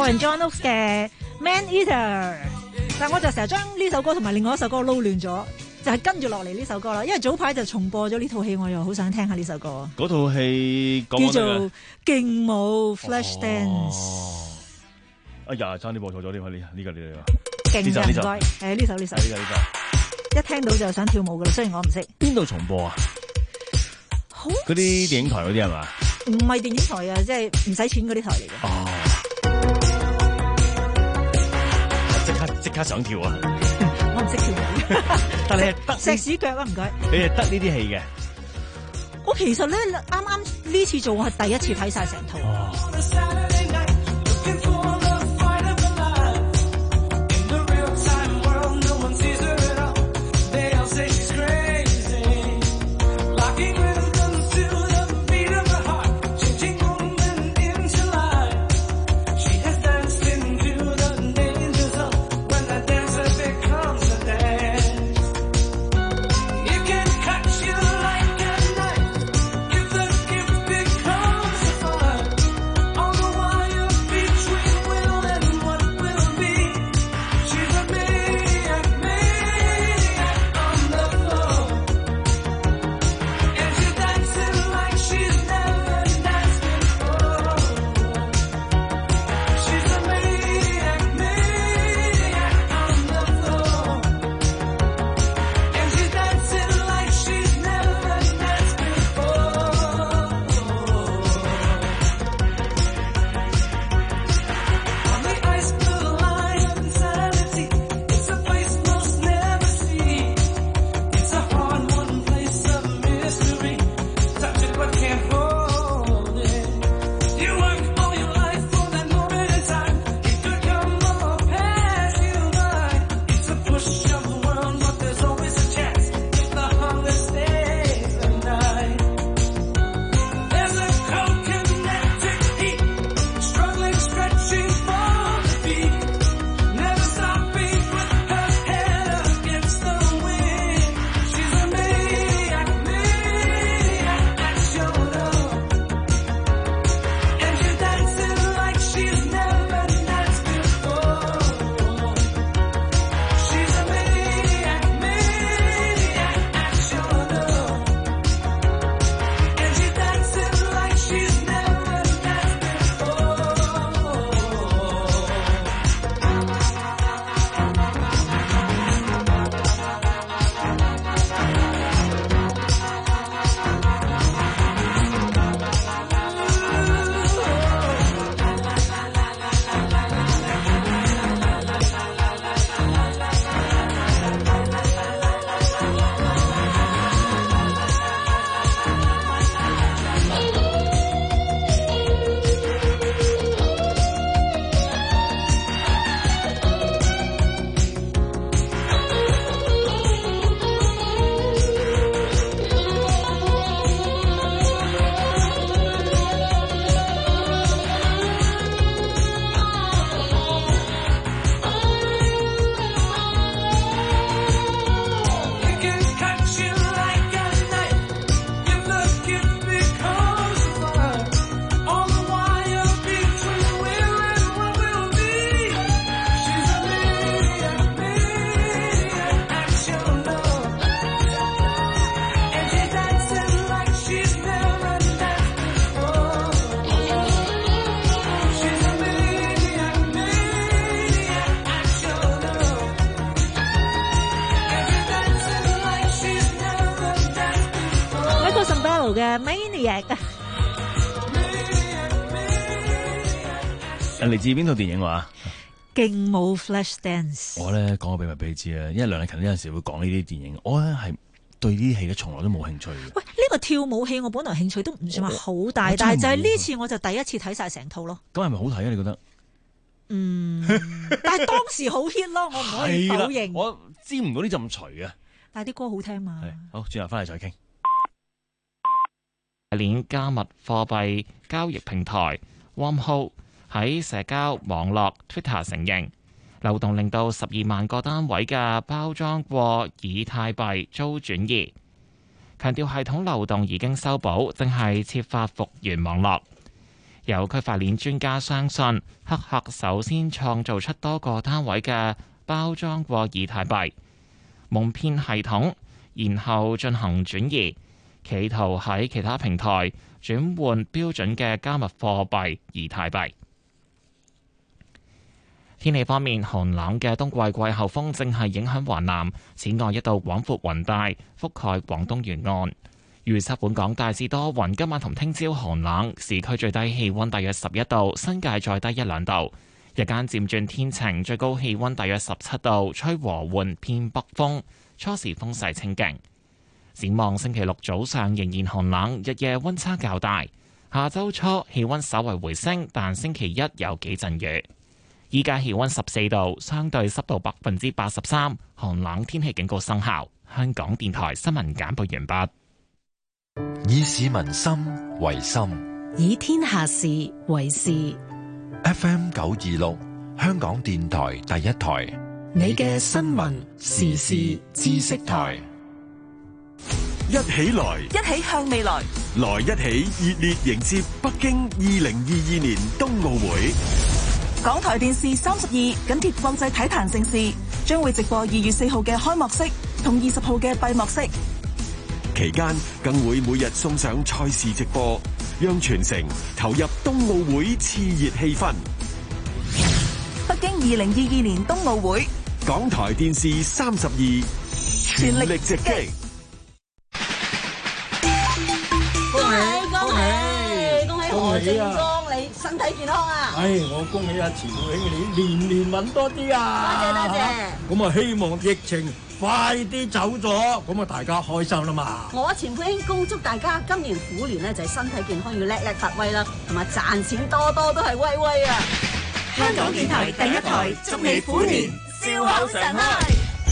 Paul and John Oates 嘅 Man Eater， 但我就成日將呢首歌同埋另外一首歌撈亂咗，就係跟住落嚟呢首歌啦。因為早排就重播咗呢套戲，我又好想聽下呢首歌。 嗰套戲叫做勁舞 Flash Dance。 哎呀，差啲播錯咗添啊！呢呢個呢個勁嘅唔該，誒呢首呢首呢個呢個，一聽到就想跳舞噶啦。雖然我唔識。邊度重播啊？嗰啲電影台嗰啲係嘛？ 唔係電影台啊，即係唔使錢嗰啲台嚟嘅。 哦，即刻即刻想跳啊！ 我唔識跳舞， 但係你係得石屎腳啊！唔該， 你係得呢啲戲嘅。 我其實咧啱啱呢次做，我係第一次睇晒成套。 哦嘅 Maniac 啊！ 嚟自邊套電影話？ 勁舞 Flash Dance。 我咧講個秘密俾你知啊，因為梁麗勤呢陣時會講呢啲電影，我咧係對呢啲戲咧從來都冇興趣嘅。喂， 呢、這個跳舞戲我本來興趣都唔算話好大，但係就係呢次我就第一次睇晒成套咯。 咁係咪好睇啊？你覺得？ 嗯，但係當時好 hit 咯，我唔可以否認。 我知唔到呢陣除啊， 但係啲歌好聽嘛。 好，轉頭翻嚟再傾。 鏈加密貨幣交易平台 Wormhole 喺社交網絡 Twitter 承認漏洞令到十二萬個單位嘅包裝過以太幣遭轉移，強調系統漏洞已經修補，正係設法復原網絡。 有區塊鏈專家相信，黑客首先創造出多個單位嘅包裝過以太幣，蒙騙系統，然後進行轉移，企圖喺其他平台轉換標準嘅加密貨幣以太幣。天氣方面，寒冷嘅冬季季候風正係影響華南，此外一道廣闊雲帶覆蓋廣東沿岸。預測本港大致多雲，今晚同聽朝寒冷，市區最低氣溫大約十一度，新界再低一兩度。日間漸轉天晴，最高氣溫大約十七度，吹和緩偏北風，初時風勢清勁。展望星期六早上仍然寒冷，日夜溫差較大。下周初氣溫稍為回升，但星期一有幾陣雨。依家氣溫十四度，相對濕度百分之八十三，寒冷天氣警告生效。香港電台新聞簡報完畢。 以市民心為心， 以天下事為事。 F M 九二六，香港電台第一台， 你嘅新聞時事知識台。 一起來， 一起向未來， 來一起熱烈迎接北京二零二二年冬奧會。 港台電視三十二緊貼國際體壇盛事，將會直播二月四號嘅開幕式同二十號嘅閉幕式。 期間更會每日送上賽事直播，讓全城投入冬奧會熾熱氣氛。 北京二零二二年冬奧會， 港台電視三十二全力直擊。 恭喜恭喜恭喜何正剛，你身體健康啊！ 唉，我恭喜阿錢浩兄你年年揾多啲啊！ 多謝多謝。 咁啊，希望疫情快啲走咗，咁啊大家開心啦嘛！ 我錢佩卿恭祝大家今年虎年呢就係身體健康要叻叻發威啦，同埋賺錢多多都係威威啊！ 香港電台第一台祝你虎年笑口常開。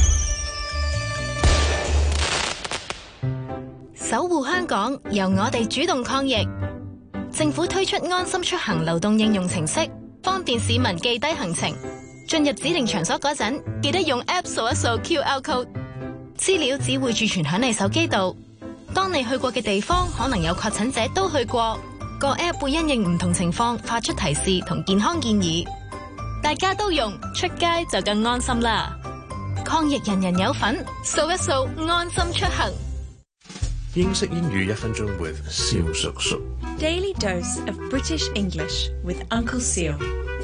守護香港，由我哋主動抗疫。政府推出安心出行流動應用程式，方便市民記低行程。進入指定場所嗰陣，記得用 App 掃一掃 Q R code， 資料只會儲存響你手機度。當你去過嘅地方可能有確診者都去過，個 App 會因應唔同情況發出提示同健康建議。大家都用，出街就更安心啦！抗疫人人有份，掃一掃安心出行。 英式英語一分鐘 with 蕭叔叔。 Daily dose of British English with Uncle Seal。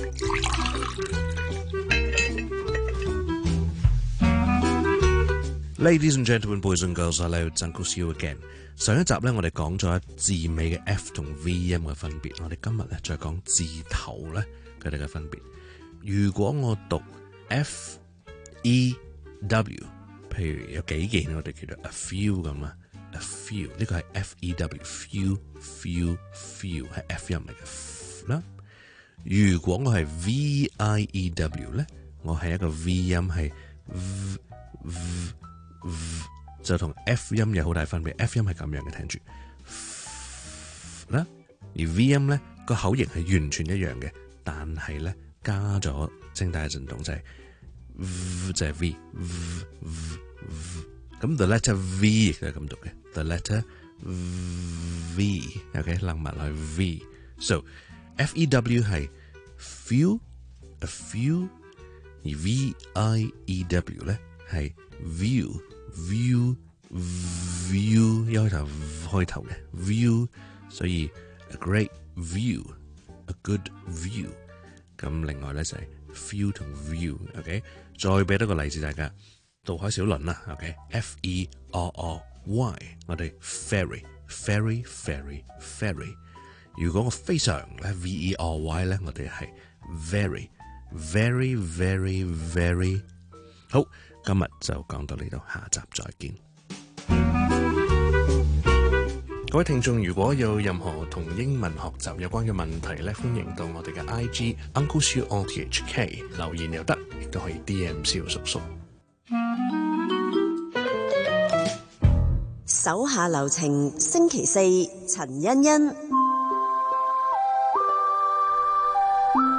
Ladies and gentlemen, boys and girls, hello, it's Uncle Seal again。上一集咧，我哋講咗字尾嘅 F 同 V 音嘅分別，我哋今日咧再講字頭咧佢哋嘅分別。如果我讀 F E W， 譬如有幾件我哋叫做 a few 咁啊 ，a few 呢個係 F E W，few few few 係 F 音嚟嘅啦。如果我係 V I E W 咧，我係一個 V 音係 v v v， 就同 F 音有好大分別。F 音係咁樣嘅，聽住啦。而 V 音咧個口型係完全一樣嘅，但係咧加咗聲帶嘅震動，就係 v 就係 V v v v。咁 the letter V 亦都係咁讀嘅 ，the letter V，OK， 楞埋落去 V。So F E W 係 few a few， 而 V I E W 咧係 view view view 一開頭開頭嘅 view， 所以 a great view a good view。咁另外咧就係 feel 同 view，OK， 再俾多個例子大家，渡海小輪啦 ，OK， F E R R Y， 我哋 ferry ferry ferry ferry。如果我非常咧 V E R Y 咧，我哋係 very very very very。好，今日就講到呢度，下集再見。各位聽眾，如果有任何同英文學習有關嘅問題咧，歡迎到我哋嘅 I G Uncle Siu R T H K 留言又得，亦都可以 D M 蕭叔叔。 手下留情，星期四陳欣欣。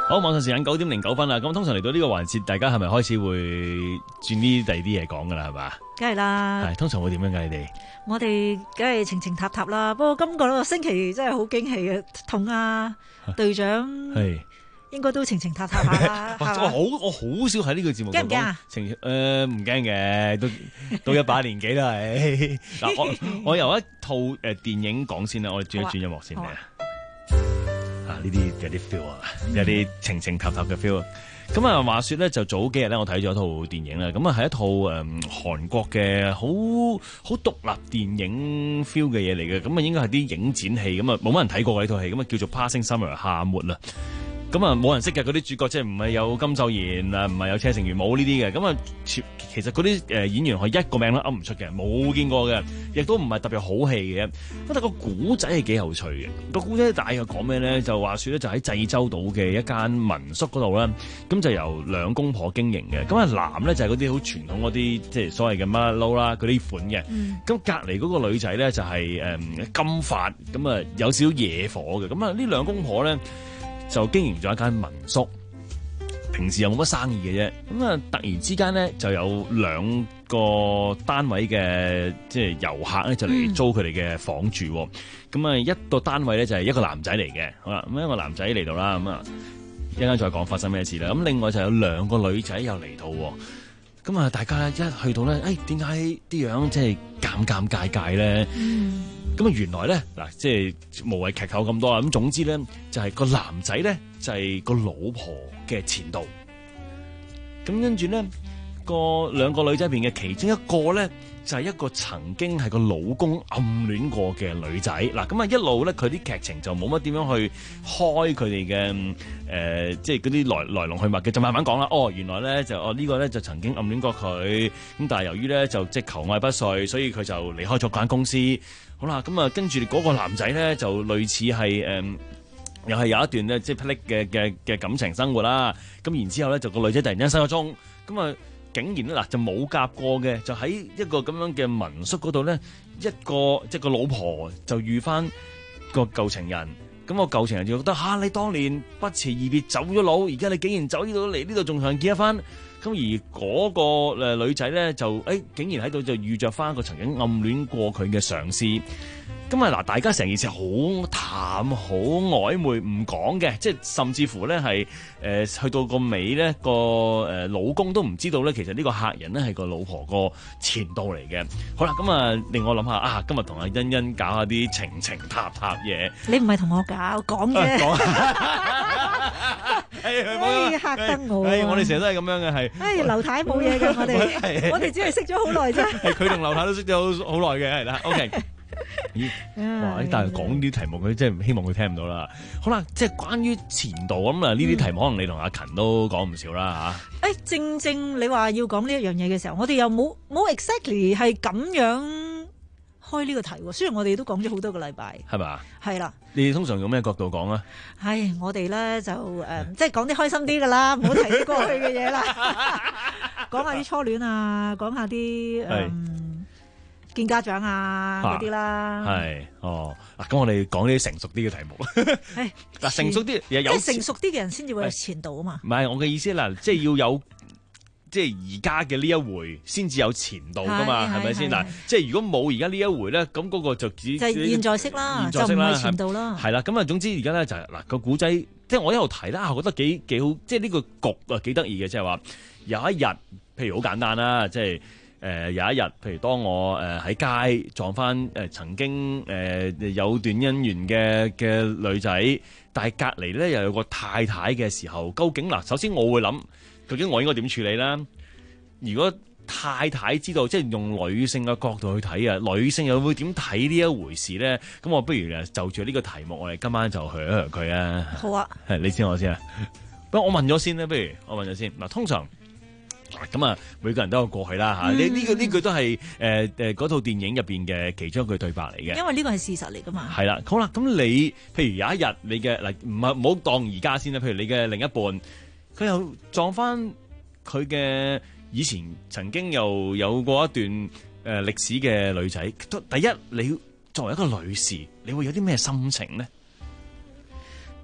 好，網上時間九點零九分啦。咁通常嚟到呢個環節，大家係咪開始會轉啲第二啲嘢講噶啦？係嘛？ 梗係啦。 係通常會點樣㗎？你哋？我哋梗係情情塔塔啦。不過今個星期真係好驚喜嘅，同阿隊長係應該都情情塔塔下啦。 我好我好少喺呢個節目驚唔驚啊？情誒唔驚嘅，都到一把年紀啦係。嗱我我由一套誒電影講先啦，我哋轉一轉音樂先嚟啊。啊！呢啲有啲 feel 啊，有啲情情塔塔嘅 feel。咁啊，話說咧，就早幾日咧，我睇咗一套電影啦。咁啊，係一套誒、嗯、韓國嘅好好獨立電影 feel 嘅嘢嚟嘅。咁啊，應該係啲影展戲。咁啊，冇乜人睇過呢套戲。咁啊，叫做《Passing Summer》夏末啦。咁啊，冇人識嘅嗰啲主角，即係唔係有金秀賢啊，唔係有車成員，冇呢啲嘅。咁啊，其實嗰啲誒演員係一個名都噏唔出嘅，冇見過嘅，亦都唔係特別好戲嘅。不過個古仔係幾有趣嘅。個古仔大概講咩咧？就話說咧，就喺濟州島嘅一間民宿嗰度啦。咁就由兩公婆經營嘅。咁啊，男咧就係嗰啲好傳統嗰啲，即係所謂嘅馬騮啦嗰啲款嘅。咁隔離嗰個女仔咧就係誒金髮，咁啊有少少野火嘅。咁啊呢兩公婆咧，就經營咗一間民宿，平時又冇乜生意嘅啫。咁啊，突然之間咧，就有兩個單位嘅即係遊客咧，就嚟租佢哋嘅房住。咁啊、嗯，一個單位咧就係一個男仔嚟嘅，好啦，咁一個男仔嚟到啦，咁啊，一陣間再講發生咩事啦。咁另外就有兩個女仔又嚟到。咁啊，大家咧一去到咧，誒點解啲樣即係尷尷尬尬咧？嗯咁啊，原來咧嗱，即係無謂劇透咁多啦。咁總之咧，就係、是、個男仔咧，就係、是、個老婆嘅前度。咁跟住咧，個兩個女仔入邊嘅其中一個咧，就係、是、一個曾經係個老公暗戀過嘅女仔。嗱，咁啊一路咧，佢啲劇情就冇乜點樣去開佢哋嘅誒，即係嗰啲來來龍去脈嘅，就慢慢講啦。哦，原來咧就哦、這個、呢個咧就曾經暗戀過佢，咁但係由於咧就即係求愛不遂，所以佢就離開咗嗰間公司。好啦，咁啊，跟住嗰個男仔咧，就類似係誒、嗯，又係有一段咧，即係霹靂嘅嘅嘅感情生活啦。咁然之後咧，就個女仔突然間失咗蹤，咁啊，竟然咧嗱就冇夾過嘅，就喺一個咁樣嘅民宿嗰度咧，一個即係個老婆就遇翻個舊情人，咁個舊情人就覺得嚇、啊、你當年不辭而別走咗佬，而家你竟然走呢度嚟呢度仲想見一翻。咁而嗰個誒女仔咧就誒、欸、竟然喺度就遇着翻一個曾經暗戀過佢嘅上司。咁啊嗱，大家成件事好淡好曖昧，唔講嘅，即係甚至乎咧係誒去到個尾咧個誒老公都唔知道咧，其實呢個客人咧係個老婆個前度嚟嘅。好啦，咁啊令我諗下啊，今日同阿欣欣搞下啲情情塔塔嘢。 你唔係同我搞，講啫。講哎， 嚇得我！ 哎，我哋成日都係咁樣嘅，係。 哎，劉太冇嘢嘅，我哋我哋只係識咗好耐啫。 係佢同劉太都識咗好耐嘅，係啦。OK。咦？哇！但係講呢啲題目，佢真係希望佢聽唔到啦。好啦，即係關於前度咁啊，呢啲題目可能你同阿勤都講唔少啦嚇。 誒，正正你話要講呢一樣嘢嘅時候，我哋又冇冇 exactly 係咁樣開呢個題喎。雖然我哋都講咗好多個禮拜， 係嘛？ 係啦。 你哋通常用咩角度講啊？ 唉，我哋咧就誒、呃，即係講啲開心啲噶啦，唔好提啲過去嘅嘢啦。講下啲初戀啊，講下啲誒見家長啊嗰啲啦。係哦，嗱，咁我哋講啲成熟啲嘅題目。嗱，成熟啲有即係成熟啲嘅人先至會有前度啊嘛。唔係我嘅意思啦，即係要有。即係而家嘅呢一回先至有前度噶嘛，係咪先？嗱，即係如果冇而家呢一回咧，咁嗰個就只就係現在式啦，就唔係前度啦。係啦，咁啊，總之而家咧就係嗱個古仔，即係我一路提啦，我覺得幾幾好，即係呢個局啊幾得意嘅，即係話有一日，譬如好簡單啦，即係誒有一日，譬如當我誒喺街撞翻誒曾經誒有段姻緣嘅嘅女仔，但係隔離咧又有個太太嘅時候，究竟嗱，首先我會諗。究竟我應該點處理啦？如果太太知道，即係用女性嘅角度去睇啊，女性又會點睇呢一回事咧？咁我不如就住呢個題目，我哋今晚就去一去佢啊。好啊，係你先我先啊。不過我問咗先咧，不如我問咗先嗱。通常咁啊，每個人都有過去啦嚇。呢呢個呢句都係誒誒嗰套電影入邊嘅其中一句對白嚟嘅。因為呢個係事實嚟噶嘛。係啦，好啦，咁你譬如有一日你嘅嗱，唔係唔好當而家先啦。譬如你嘅另一半。佢又撞翻佢嘅以前曾經又有過一段誒、呃、歷史嘅女仔。第一，你作為一個女士，你會有啲咩心情呢？通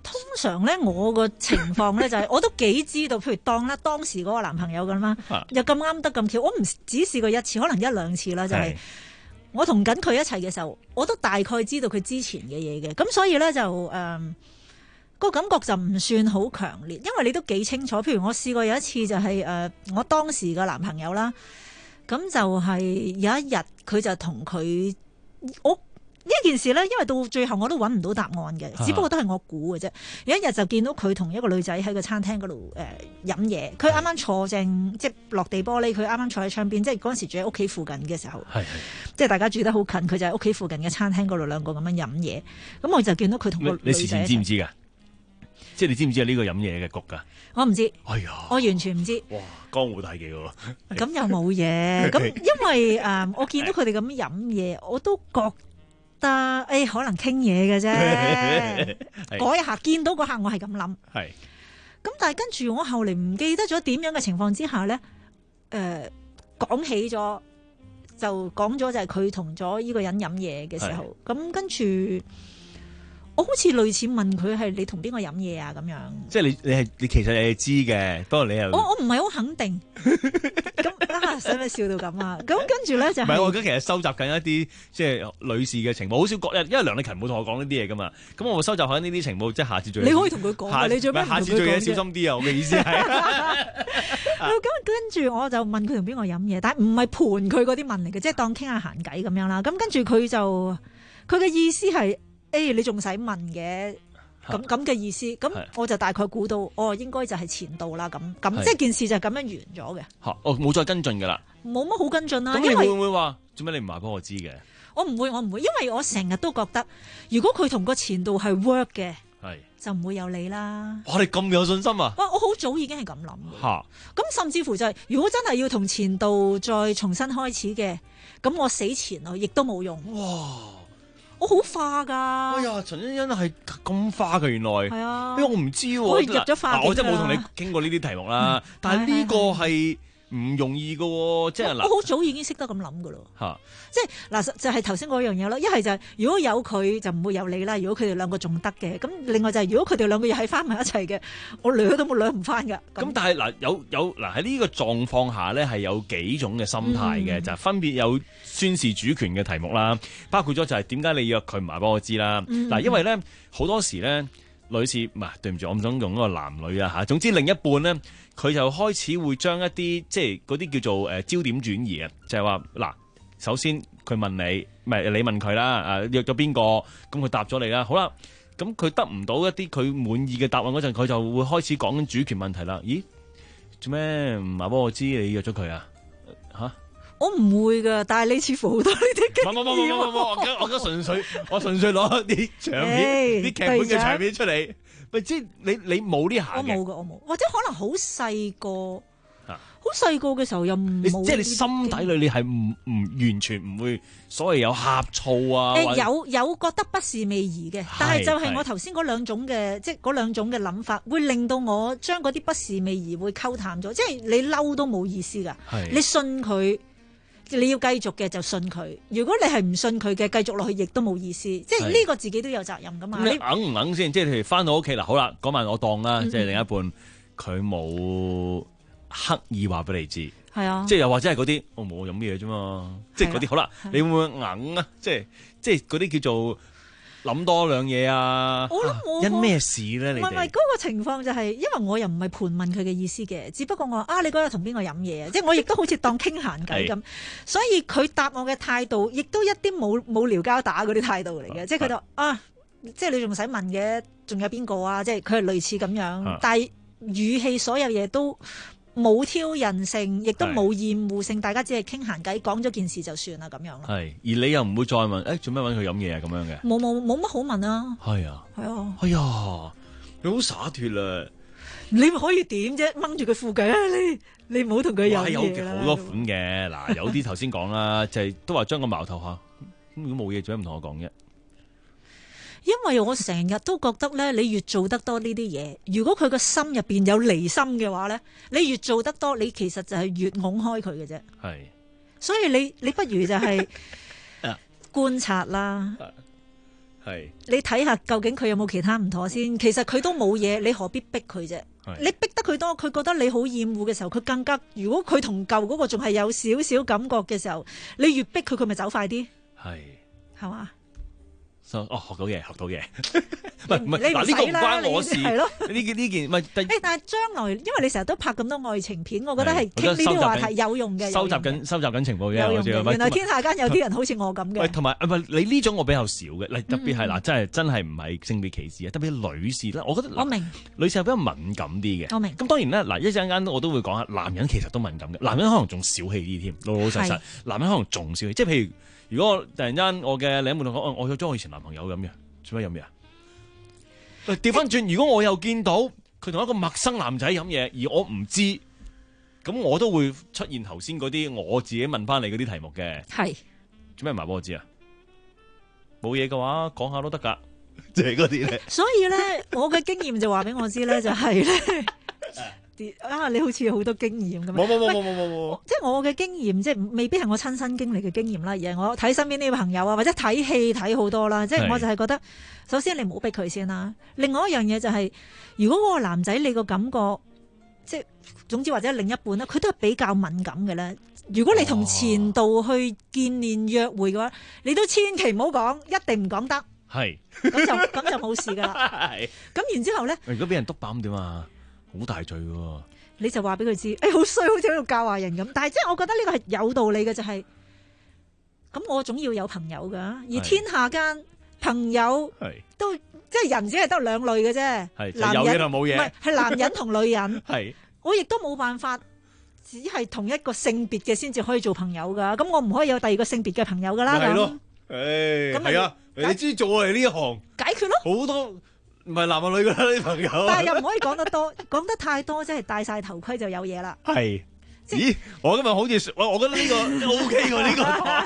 常咧，我個情況咧就係我都幾知道，譬如當啦當時嗰個男朋友咁啦，又咁啱得咁巧，我唔只試過一次，可能一兩次啦，就係、是、我同緊佢一齊嘅時候，我都大概知道佢之前嘅嘢嘅，咁所以咧就誒、呃個感覺就唔算好強烈，因為你都幾清楚。譬如我試過有一次就係、是、誒、呃、我當時嘅男朋友啦，咁就係有一日佢就同佢我。呢一件事咧，因為到最後我都揾唔到答案嘅，只不過都係我估嘅啫。有一日就見到佢同一個女仔喺個餐廳嗰度誒飲嘢，佢啱啱坐正，即係落地玻璃，佢啱啱坐喺窗邊，即係嗰陣時住喺屋企附近嘅時候，即係大家住得好近，佢就喺屋企附近嘅餐廳嗰度兩個咁樣飲嘢。咁我就見到佢同個女仔。你事前知唔知㗎？即係你知唔知呢個飲嘢嘅局㗎？我唔知。哎呀！我完全唔知。哇！江湖大忌喎。咁又冇嘢。咁因為誒、呃，我見到佢哋咁樣飲嘢，我都覺得誒、哎，可能傾嘢嘅啫。嗰一下見到嗰下，我係咁諗。係。咁但係跟住我後嚟唔記得咗點樣嘅情況之下咧，誒、呃、講起咗就講咗就係佢同咗呢個人飲嘢嘅時候，咁跟住。我好似類似問佢係你同邊個飲嘢啊咁樣，即係你你係你其實你係知嘅，不過你又我我唔係好肯定，咁啊使唔使笑到咁啊？咁跟住咧就係、是、唔係我而家其實收集緊一啲即係女士嘅情報，好少覺，因為梁麗勤冇同我講呢啲嘢噶嘛，咁我會收集緊呢啲情報，即係下次做你可以同佢講，你做咩下次做嘢小心啲啊？我嘅意思係，咁跟住我就問佢同邊個飲嘢，但係唔係盤佢嗰啲問嚟嘅，即係當傾下閒偈咁樣啦。咁跟住佢就佢嘅意思係。誒、欸，你仲使問嘅咁咁嘅意思，咁我就大概估到，哦，應該就係前度啦，咁咁即係件事就係咁樣完咗嘅。嚇，哦，冇再跟進㗎啦，冇乜好跟進啦。咁你會唔會話做咩你唔話俾我知嘅？我唔會，我唔會，因為我成日都覺得，如果佢同個前度係 work 嘅，係就唔會有你啦。哇，你咁有信心啊？哇，我好早已經係咁諗嘅。嚇，咁甚至乎就係、是，如果真係要同前度再重新開始嘅，咁我死前啊，亦都冇用。哇！我好化㗎！哎呀，陳欣欣係咁化㗎，原來係啊！因為我唔知喎，我入咗化境，我真係冇同你傾過呢啲題目啦。嗯、但係呢個係唔容易㗎喎，即係嗱，我好早已經識得咁諗㗎咯。嚇！即係嗱，就係頭先嗰樣嘢咯。一係就係如果有佢，就唔會有你啦。如果佢哋兩個仲得嘅，咁另外就係如果佢哋兩個又喺翻埋一齊嘅，我掠都冇掠唔翻㗎。咁但係嗱，有有嗱喺呢個狀況下咧，係有幾種嘅心態嘅，嗯、就係分別有宣示主權嘅題目啦，包括咗就係點解你約佢唔話俾我知啦。嗱、嗯，因為咧好多時咧，女士唔係對唔住，我唔想用嗰個男女啊嚇。總之另一半咧，佢就開始會將一啲即係嗰啲叫做誒焦點轉移啊，就係話嗱，首先佢問你，唔係你問佢啦，誒約咗邊個，咁佢答咗你啦，好啦，咁佢得唔到一啲佢滿意嘅答案嗰陣，佢就會開始講緊主權問題啦。咦，做咩唔話俾我知你約咗佢啊？嚇！我唔會噶，但係你似乎好多呢啲經驗。唔唔唔唔唔唔，我而家我而家純粹，我純粹攞啲場面、啲劇本嘅場面出嚟。咪即係你你冇呢下嘅。我冇噶，我冇。或者可能好細個，好細個嘅時候又冇。即係你心底裏你係唔唔完全唔會所謂有呷醋啊？誒有有覺得不是味兒嘅，但係就係我頭先嗰兩種嘅，即係嗰兩種嘅諗法，會令到我將嗰啲不是味兒會溝淡咗。即係你嬲都冇意思㗎，你信佢。你要繼續嘅就信佢，如果你係唔信佢嘅，繼續落去亦都冇意思。即係呢個自己都有責任噶嘛。你硬唔硬先？即係譬如翻到屋企嗱，好啦，嗰晚我當啦，嗯、即係另一半佢冇刻意話俾你知，係啊，即係又或者係嗰啲我冇飲咩嘢啫嘛，即係嗰啲好啦，你會唔會硬啊？即係即係嗰啲叫做。諗多兩嘢啊！我諗我因咩事咧？你唔係唔係嗰個情況就係、是，因為我又唔係盤問佢嘅意思嘅，只不過我話啊，你嗰日同邊個飲嘢啊？即係我亦都好似當傾閒偈咁，所以佢答我嘅態度，亦都一啲冇冇撩交打嗰啲態度嚟嘅，即係佢就啊，即係你仲使問嘅，仲有邊個啊？即係佢係類似咁樣，啊、但係語氣所有嘢都。冇挑釁性，亦都冇厭惡性，大家只係傾閒偈，講咗件事就算啦，咁樣咯。係，而你又唔會再問，誒做咩揾佢飲嘢啊？咁樣嘅。冇冇冇乜好問啊。係啊。係啊。哎呀，你好灑脱啦。你可以點啫？掹住佢褲腳啊！你你唔好同佢飲嘢啦。有好多款嘅，嗱有啲頭先講啦，就係都話將個矛頭嚇，如果冇嘢做咩唔同我講啫？因為我成日都覺得咧，你越做得多呢啲嘢，如果佢個心入邊有離心嘅話咧，你越做得多，你其實就係越拱開佢嘅啫。係，所以你你不如就係觀察啦。 係你睇下究竟佢有冇其他唔妥先。其實佢都冇嘢，你何必逼佢啫？你逼得佢多，佢覺得你好厭惡嘅時候，佢更加。如果佢同舊嗰個仲係有少少感覺嘅時候，你越逼佢，佢咪走快啲？ 係係嘛？ 哦，學到嘢，學到嘢。唔係唔係，嗱呢你個唔關我事。 係咯， 呢件呢件唔係。 誒，但係將來，因為你成日都拍咁多愛情片，我覺得係我覺得傾呢啲話題有用嘅。 收集緊收集緊情報嘅。 有用嘅。原來天下間有啲人好似我咁嘅。 喂，同埋唔係你呢種我比較少嘅，嗱特別係嗱，真係真係唔係性別歧視啊，特別女士咧，我覺得我明女士係比較敏感啲嘅。 我明。 咁當然咧，嗱一陣間我都會講下，男人其實都敏感嘅，男人可能仲小氣啲添，老老實實，男人可能仲小氣，即係譬如如果突然間我嘅另一半同我講，我約咗我以前男朋友咁嘅。做咩飲嘢啊？喂，調翻轉，如果我又見到佢同一個陌生男仔飲嘢，而我唔知，咁我都會出現頭先嗰啲我自己問翻你嗰啲題目嘅。係做咩唔話俾我知啊？冇嘢嘅話，講下都得噶，即係嗰啲咧。所以咧，我嘅經驗就話俾我知咧，就係咧。啊！你好似好多經驗咁樣，冇冇冇冇冇冇，即係我嘅經驗，即係未必係我親身經歷嘅經驗啦，而係我睇身邊啲朋友啊，或者睇戲睇好多啦。即係我就係覺得，首先你唔好逼佢先啦。另外一樣嘢就係、是，如果嗰個男仔你個感覺，即係總之或者另一半咧，佢都係比較敏感嘅咧。如果你同前度去見面約會嘅話，你都千祈唔好講，一定唔講得。係咁就咁就冇事噶啦。咁然之後咧，如果俾人督爆咁點啊？好大罪喎！你就話俾佢知，誒、欸、好衰，好似喺度教壞人咁。但係即係我覺得呢個係有道理嘅，就係、是、咁我總要有朋友㗎。而天下間朋友都即係人只係得兩類嘅啫，男人同冇嘢，唔係係男人同女人。係我亦都冇辦法，只係同一個性別嘅先至可以做朋友㗎。咁我唔可以有第二個性別嘅朋友㗎啦。係咯，誒係啊，你知做我哋呢一行解決咯，好多。唔係男啊女噶啦啲朋友，但係又唔可以講得多，講得太多即係戴晒頭盔就有嘢啦。係，咦？我今日好似我，我覺得呢個 O K 喎，呢個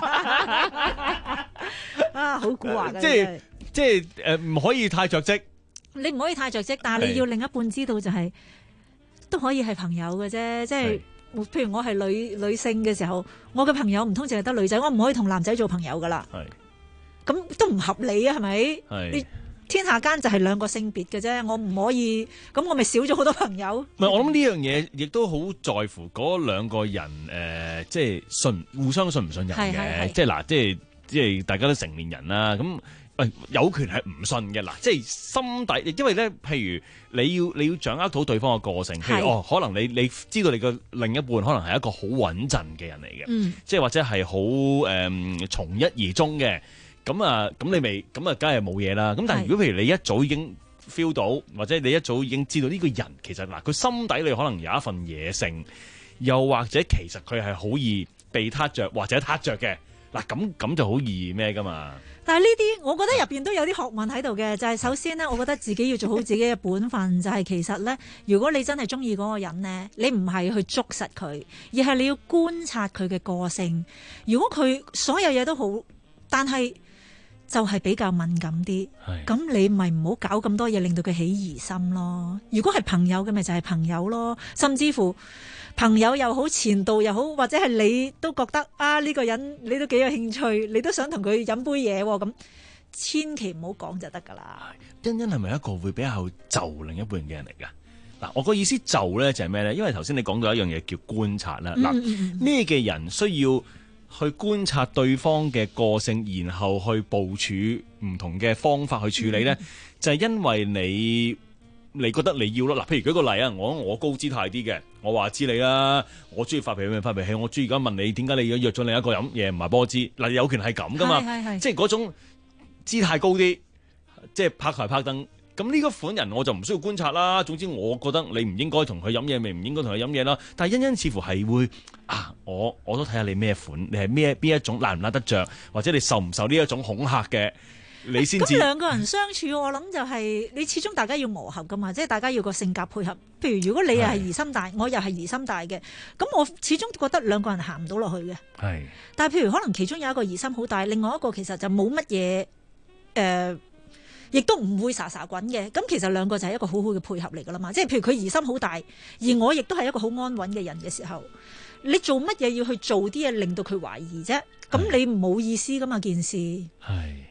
啊好蠱惑嘅，即係即係誒唔可以太着跡。你唔可以太着跡，但係你要另一半知道就係、是、都可以係朋友嘅啫。即係譬如我係女女性嘅時候，我嘅朋友唔通淨係得女仔，我唔可以同男仔做朋友噶啦。係，咁都唔合理啊？係咪？係。天下間就係兩個性別嘅啫，我唔可以咁，我咪少咗好多朋友。唔係，我諗呢樣嘢亦都好在乎嗰兩個人誒、呃，即係信互相信唔信任嘅。即係嗱，即係即係大家都成年人啦，咁喂有權係唔信嘅嗱，即係心底，因為咧，譬如你要你要掌握到對方嘅個性，譬如哦，可能你你知道你嘅另一半可能係一個好穩陣嘅人嚟嘅，嗯，即係或者係好誒從一而終嘅。咁啊，咁你未咁啊，梗係冇嘢啦。咁但係如果譬如你一早已經 feel 到，或者你一早已經知道呢個人其實嗱，佢心底裏可能有一份野性，又或者其實佢係好易被撻着或者撻着嘅嗱，咁咁就好易咩噶嘛？但係呢啲，我覺得入邊都有啲學問喺度嘅。就係、是、首先呢，我覺得自己要做好自己嘅本分，就係其實呢，如果你真係中意嗰個人呢，你唔係去捉實佢，而係你要觀察佢嘅個性。如果佢所有嘢都好，但係就係比較敏感啲，咁你咪唔好搞咁多嘢，令到佢起疑心咯。如果係朋友嘅，咪就係朋友咯。甚至乎朋友又好，前度又好，或者係你都覺得啊呢個人你都幾有興趣，你都想同佢飲杯嘢，咁千祈唔好講就得噶啦。欣欣係咪一個會比較就另一半嘅人嚟噶？嗱，我個意思就咧就係咩咧？因為頭先你講到一樣嘢叫觀察啦。嗱、嗯，咩嘅人需要去觀察對方嘅個性，然後去部署唔同嘅方法去處理咧、嗯，就係、是、因為你你覺得你要咯。嗱，譬如舉個例啊，我我高姿態啲嘅，我話知你啦，我中意發脾氣咪發脾氣，我中意而家問你點解你約咗另一個飲嘢唔係波知嗱，有權係咁噶嘛，即係嗰種姿態高啲，即係拍台拍凳。咁呢個款人我就唔需要觀察啦。總之我覺得你唔應該同佢飲嘢，咪唔應該同佢飲嘢啦。但係欣欣似乎係會啊，我我都睇下你咩款，你係咩邊一種拉唔拉得着，或者你受唔受呢一種恐嚇嘅，你先知。咁兩個人相處，我諗就係、是、你始終大家要磨合噶嘛，即係大家要個性格配合。譬如如果你又係疑心大，我又係疑心大嘅，咁我始終覺得兩個人行唔到落去嘅。係。但係譬如可能其中有一個疑心好大，另外一個其實就冇乜嘢誒。呃亦都唔會沙沙滾嘅，咁其實兩個就係一個好好嘅配合嚟噶啦嘛。即係譬如佢疑心好大，而我亦都係一個好安穩嘅人嘅時候，你做乜嘢要去做啲嘢令到佢懷疑啫？咁你冇意思噶嘛件事。係。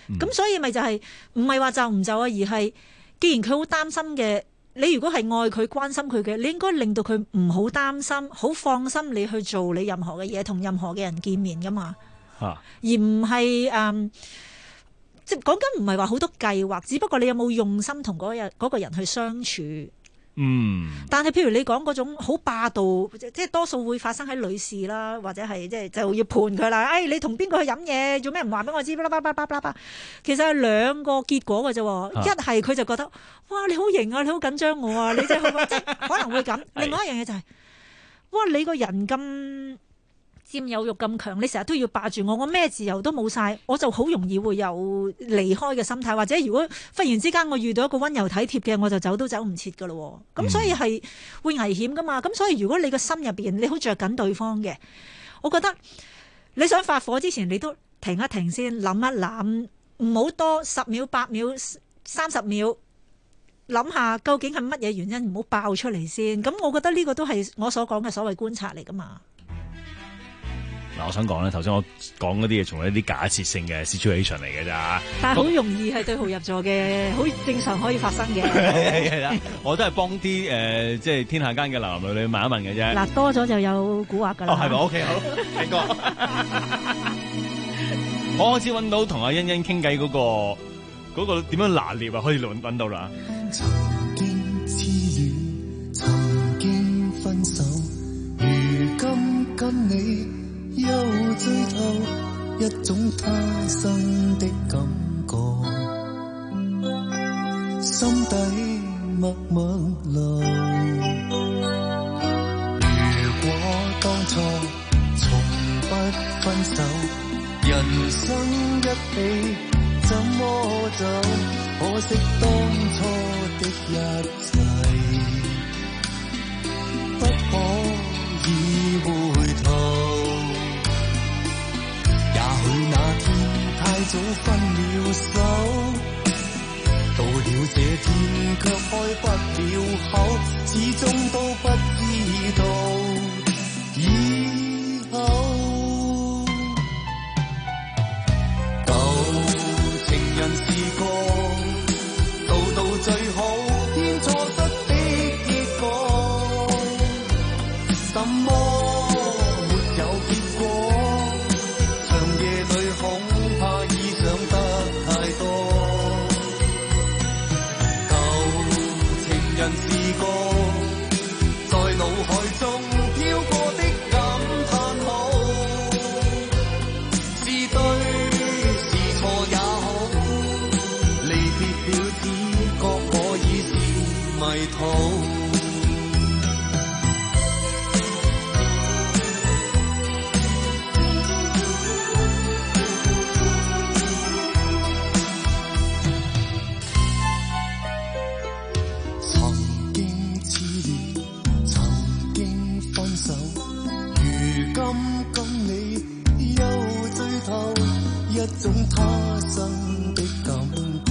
咁、嗯、所以咪就係唔係話就唔就啊，而係既然佢好擔心嘅，你如果係愛佢、關心佢嘅，你應該令到佢唔好擔心，好放心你去做你任何嘅嘢，同任何嘅人見面噶嘛。啊、而唔係誒，即係講緊唔係話好多計劃，只不過你有冇用心同嗰日嗰個人去相處。 嗯， 但係譬如你講嗰種好霸道，即係多數會發生喺女士啦，或者係即係就要判佢啦。哎，你同邊個去飲嘢？做咩唔話俾我知？啦啦啦啦啦啦，其實係兩個結果嘅啫。啊、一係佢就覺得哇你好型啊，你好緊張我啊，你真係即係可能會咁。另外一樣嘢就係、是、哇你個人咁佔有欲咁強，你成日都要霸住我，我咩自由都冇晒，我就好容易會有離開嘅心態，或者如果忽然之間我遇到一個溫柔體貼嘅，我就走都走唔切噶咯。咁、嗯、所以係會危險噶嘛。咁所以如果你個心入邊你好着緊對方嘅，我覺得你想發火之前，你都停一停先，諗一諗，唔好多十秒、八秒、三十秒，諗下究竟係乜嘢原因，唔好爆出嚟先。咁我覺得呢個都係我所講嘅所謂觀察嚟噶嘛。 嗱，我想講咧，頭先我講嗰啲嘢，從一啲假設性嘅 situation 嚟嘅咋， 但係好容易係對號入座嘅，好正常可以發生嘅。 係係啦，我都係幫啲誒，即係天下間嘅男男女女問一問嘅啫。 嗱，多咗就有蠱惑㗎啦。 哦，係咪 ？OK，好，聽過。我開始揾到同阿欣欣傾偈嗰個嗰個點樣拿捏啊，可以揾揾到啦。 曾經痴戀，曾經分手，如今跟你又醉透，一種他生的感覺，心底默默流。如果當初從不分手，人生一起怎麼走？可惜當初的一切不可以回頭。也許那天太早分了手，到了這天卻開不了口，始終都不知道以後。舊情人是個到到最好天錯失的結果，什麼沒有結果，長夜裏恐怕已想得太多。舊情人是個在腦海中飄過的感嘆號，是對是錯也好，離別了只覺可以是迷途。一種他生的感覺，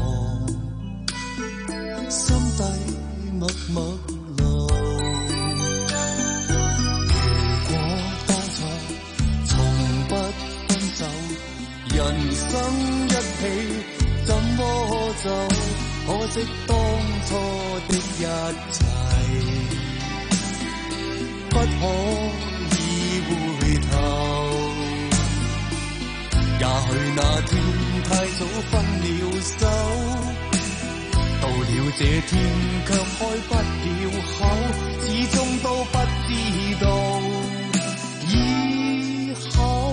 心底默默流。如果當初從不分手，人生一起怎麼走？可惜當初的一切不可以回頭。也許那天太早分了手，到了這天卻開不了口，始終都不知道以後。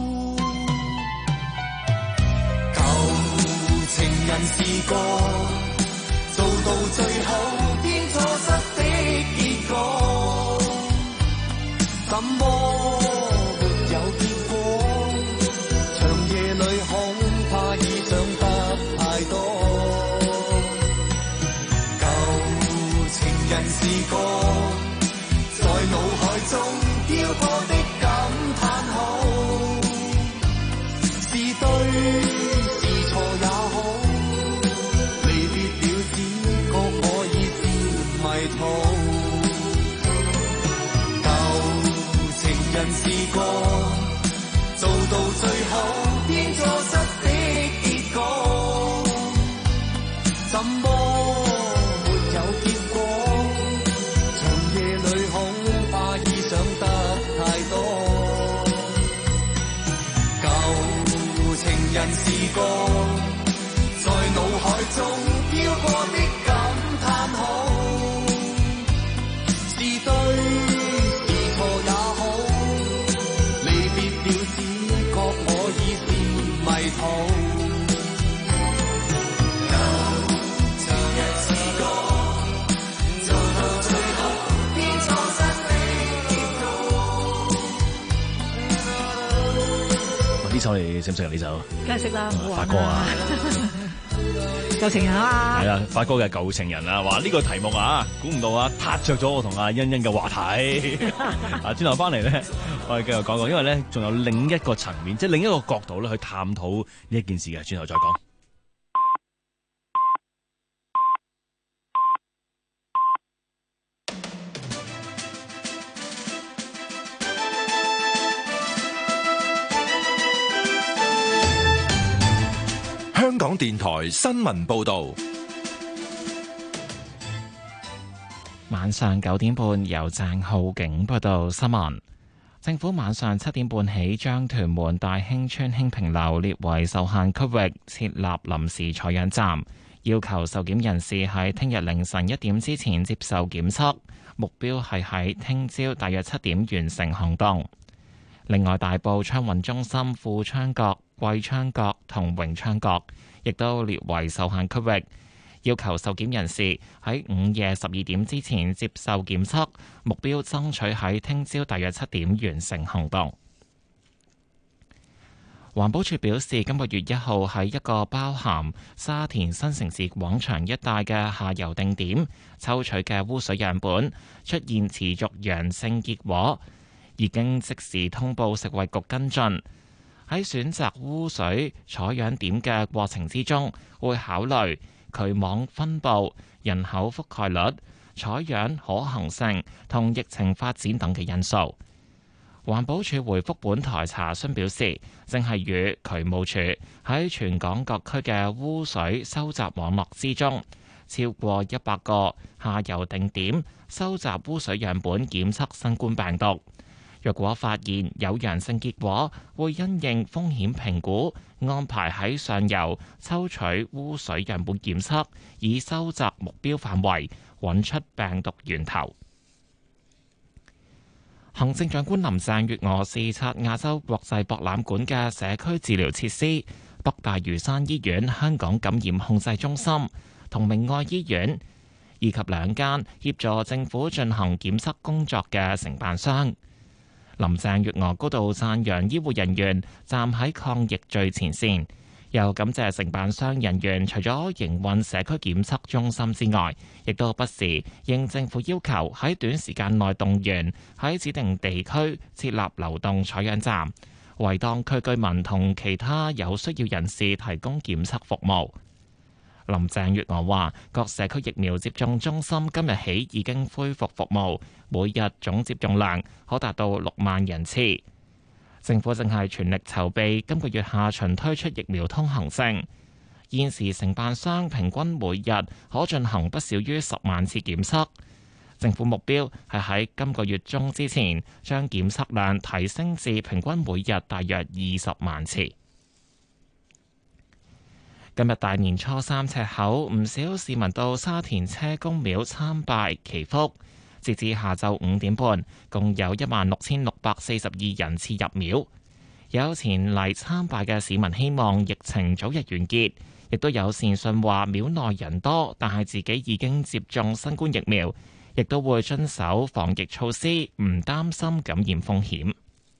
舊情人是個做到最後天錯失的結果，怎麼沒有結果？恐怕已想得太多，舊情人是個在腦海中飄過的感嘆號，是對是錯也好，離別了只覺可以是迷途。舊情人是個做到最後天錯失的結果， 什麼沒有結果？長夜裏恐怕已想得太多。舊情人是個在腦海中飄過的感嘆號，是對是錯也好，離別了只覺可以是迷途。 呢首你識唔識啊？呢首梗係識啦，唔好發哥啊， 舊情人啊， 係啊，發哥嘅舊情人啊，話呢個題目啊，估唔到啊，撻着咗我同阿欣欣嘅話題。啊，轉頭翻嚟咧，我哋繼續講講，因為咧仲有另一個層面，即係另一個角度咧去探討呢一件事嘅，轉頭再講。 香港電台新聞報道， 晚上九點半由鄭浩景報道新聞。政府晚上七點半起將屯門大興村興平樓列為受限區域，設立臨時採樣站，要求受檢人士喺聽日凌晨一點之前接受檢測，目標係喺聽朝大約七點完成行動。另外，大埔昌運中心富昌閣、貴昌閣同榮昌閣亦都列為受限區域，要求受檢人士喺午夜十二點之前接受檢測，目標爭取喺聽朝大約七點完成行動。環保署表示，今個月一號喺一個包含沙田新城市廣場一帶嘅下游定點抽取嘅污水樣本出現持續陽性結果，已經即時通報食衛局跟進。喺選擇污水採樣點嘅過程之中，會考慮渠網分佈、人口覆蓋率、採樣可行性同疫情發展等嘅因素。環保署回覆本台查詢表示，正係與渠務署喺全港各區嘅污水收集網絡之中，超過一百個下游定點收集污水樣本檢測新冠病毒。若果發現有陽性結果，會因應風險評估，安排喺上游抽取污水樣本檢測，以收集目標範圍，揾出病毒源頭。行政長官林鄭月娥視察亞洲國際博覽館嘅社區治療設施、北大嶼山醫院香港感染控制中心同明愛醫院，以及兩間協助政府進行檢測工作嘅承辦商。林鄭月娥高度讚揚醫護人員站喺抗疫最前線，又感謝承辦商人員除咗營運社區檢測中心之外，亦都不時應政府要求喺短時間內動員喺指定地區設立流動採樣站，為當區居民同其他有需要人士提供檢測服務。林鄭月娥話：各社區疫苗接種中心今日起已經恢復服務，每日總接種量可達到六萬人次。政府正係全力籌備今個月下旬推出疫苗通行證。現時承辦商平均每日可進行不少於十萬次檢測。政府目標係喺今個月中之前將檢測量提升至平均每日大約二十萬次。今日大年初三赤口，唔少市民到沙田車公廟參拜祈福。截至下晝五點半，共有一萬六千六百四十二人次入廟。有前嚟參拜嘅市民希望疫情早日完結，亦都有善信話廟內人多，但係自己已經接種新冠疫苗，亦都會遵守防疫措施，唔擔心感染風險。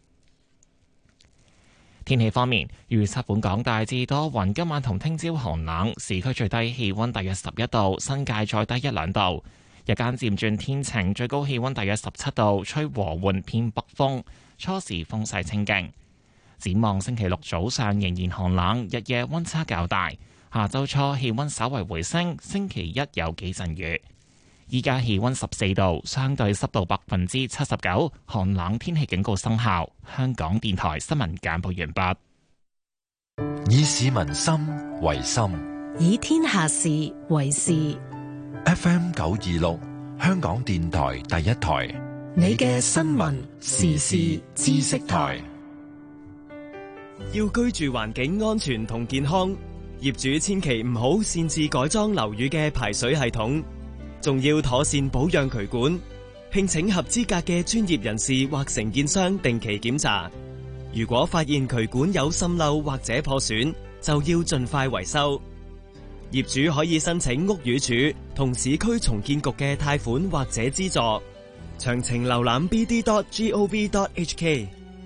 天氣方面，預測本港大致多雲，今晚同聽朝寒冷，市區最低氣溫大約十一度，新界再低一兩度。日間漸轉天晴，最高氣溫大約十七度，吹和緩偏北風，初時風勢清勁。展望星期六早上仍然寒冷，日夜溫差較大。下周初氣溫稍為回升，星期一有幾陣雨。依家氣溫十四度，相對濕度百分之七十九，寒冷天氣警告生效。香港電台新聞簡報完畢。 以市民心為心， 以天下事為事。 F M 九二六香港電台第一台， 你嘅新聞時事知識台。 要居住環境安全同健康，業主千祈唔好擅自改裝樓宇嘅排水系統，仲要妥善保養渠管，聘請合資格嘅專業人士或承建商定期檢查。如果發現渠管有滲漏或者破損，就要盡快維修。業主可以申請屋宇署同市區重建局嘅貸款或者資助，詳情瀏覽 b d dot gov dot h k。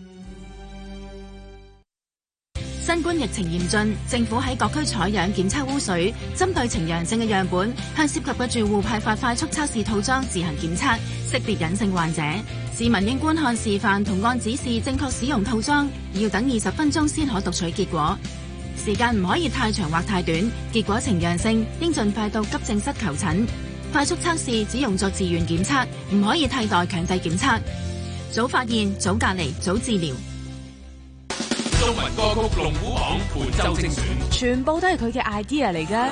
新冠疫情嚴峻，政府喺各區採樣檢測污水，針對呈陽性嘅樣本，向涉及嘅住戶派發快速測試套裝自行檢測，識別隱性患者。市民應觀看示範同按指示正確使用套裝，要等二十分鐘先可讀取結果。時間唔可以太長或太短，結果呈陽性應盡快到急症室求診。快速測試只用作自願檢測，唔可以替代強制檢測。早發現、早隔離、早治療。 中文歌曲龍虎榜本周精選， 全部都係佢嘅 idea 嚟㗎。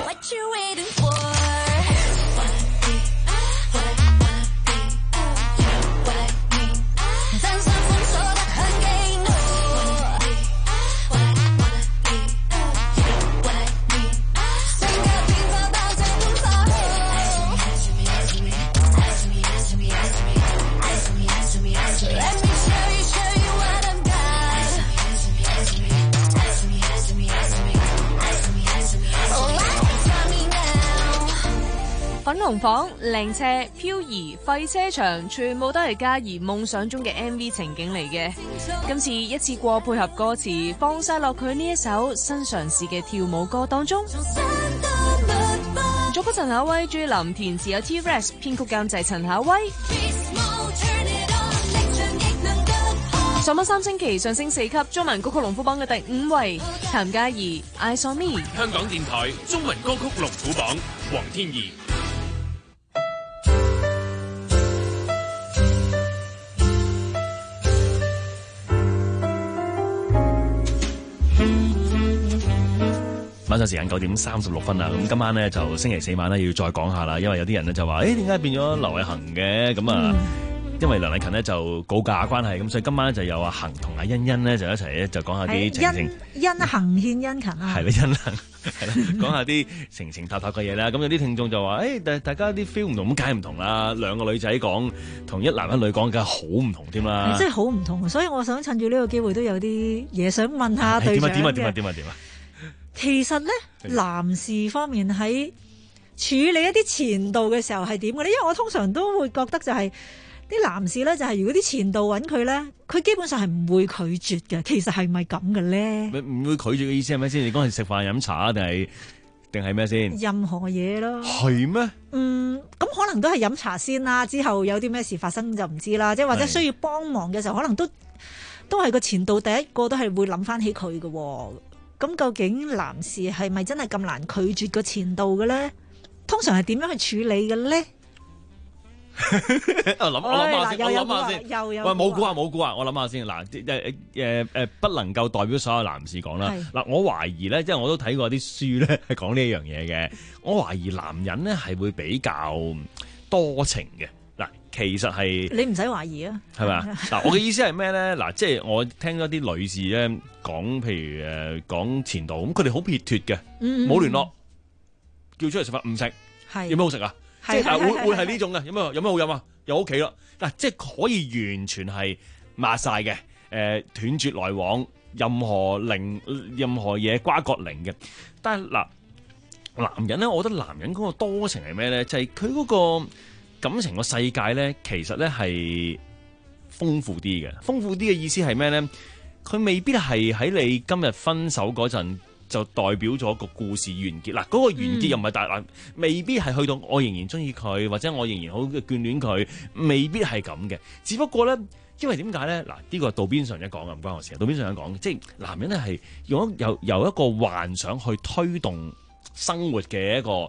粉紅房、靚車、漂移、廢車場，全部都係嘉怡夢想中嘅 M V 情景嚟嘅。今次一次過配合歌詞，放晒落佢呢一首新嘗試嘅跳舞歌當中。作曲陳夏威、朱琳，填詞有 T-Rex， 編曲監製陳夏威。上榜三星期上升四級，中文歌曲龍虎榜嘅第五位，譚嘉怡《I Saw Me》。 香港電台中文歌曲龍虎榜，黃天怡。 晚上時間九點三十六分啦，咁今晚咧就星期四晚咧要再講下啦，因為有啲人咧就話，誒點解變咗劉偉恒嘅？咁啊，嗯、因為梁禮勤咧就告假關係，咁所以今晚咧就有阿恒同阿欣欣咧就一齊咧就講下啲情情。 欣恒獻殷勤啊！ 係啦，欣恒係啦，講下啲情情塔塔嘅嘢啦。咁有啲聽眾就話，誒大大家啲 feel 唔同，咁梗係唔同啦。兩個女仔講同一男一女講，梗係好唔同添啦。 真係好唔同，所以我想趁住呢個機會都有啲嘢想問下隊長嘅。 點啊點啊點啊點啊！ 其實咧，男士方面喺處理一啲前度嘅時候係點嘅咧？因為我通常都會覺得就係、是、啲男士咧，就係如果啲前度揾佢咧，佢基本上係唔會拒絕嘅。其實係咪咁嘅咧？ 唔會拒絕嘅意思係咩先？你講係食飯飲茶定係定係咩先？ 任何嘢咯。 係咩？ 嗯，咁可能都係飲茶先啦。之後有啲咩事發生就唔知啦。即係或者需要幫忙嘅時候，可能都都係個前度第一個都係會諗翻起佢嘅。咁究竟男士係咪真係咁難拒絕個前度嘅咧？通常係點樣去處理嘅咧？ 我諗我諗下先，我諗下先。 又有喂，冇估下冇估下，我諗下先。嗱，誒誒誒，不能夠代表所有男士講啦。嗱，我懷疑咧，即係我都睇過啲書咧，係講呢一樣嘢嘅。我懷疑男人咧係會比較多情嘅。嗱，其實係你唔使懷疑啊， 係咪啊？嗱，我嘅意思係咩咧？嗱，即係我聽咗啲女士咧講，譬如誒講前度，咁佢哋好撇脱嘅，冇聯絡，叫出嚟食飯唔食，有咩好食啊？即係會會係呢種嘅，有咩有咩好飲啊？又屋企咯，嗱，即係可以完全係抹晒嘅，誒斷絕來往，任何零任何嘢瓜葛零嘅。但係嗱，男人咧，我覺得男人嗰個多情係咩咧？就係佢嗰個感情個世界咧，其實咧係豐富啲嘅。豐富啲嘅意思係咩咧？佢未必係喺你今日分手嗰陣就代表咗個故事完結。嗱，嗰個完結又唔係大嗱，未必係去到我仍然中意佢，或者我仍然好眷戀佢，未必係咁嘅。只不過咧，因為點解咧？嗱，呢個道邊上一講嘅，唔關我事。道邊上一講，即係男人咧係用由由一個幻想去推動生活嘅一個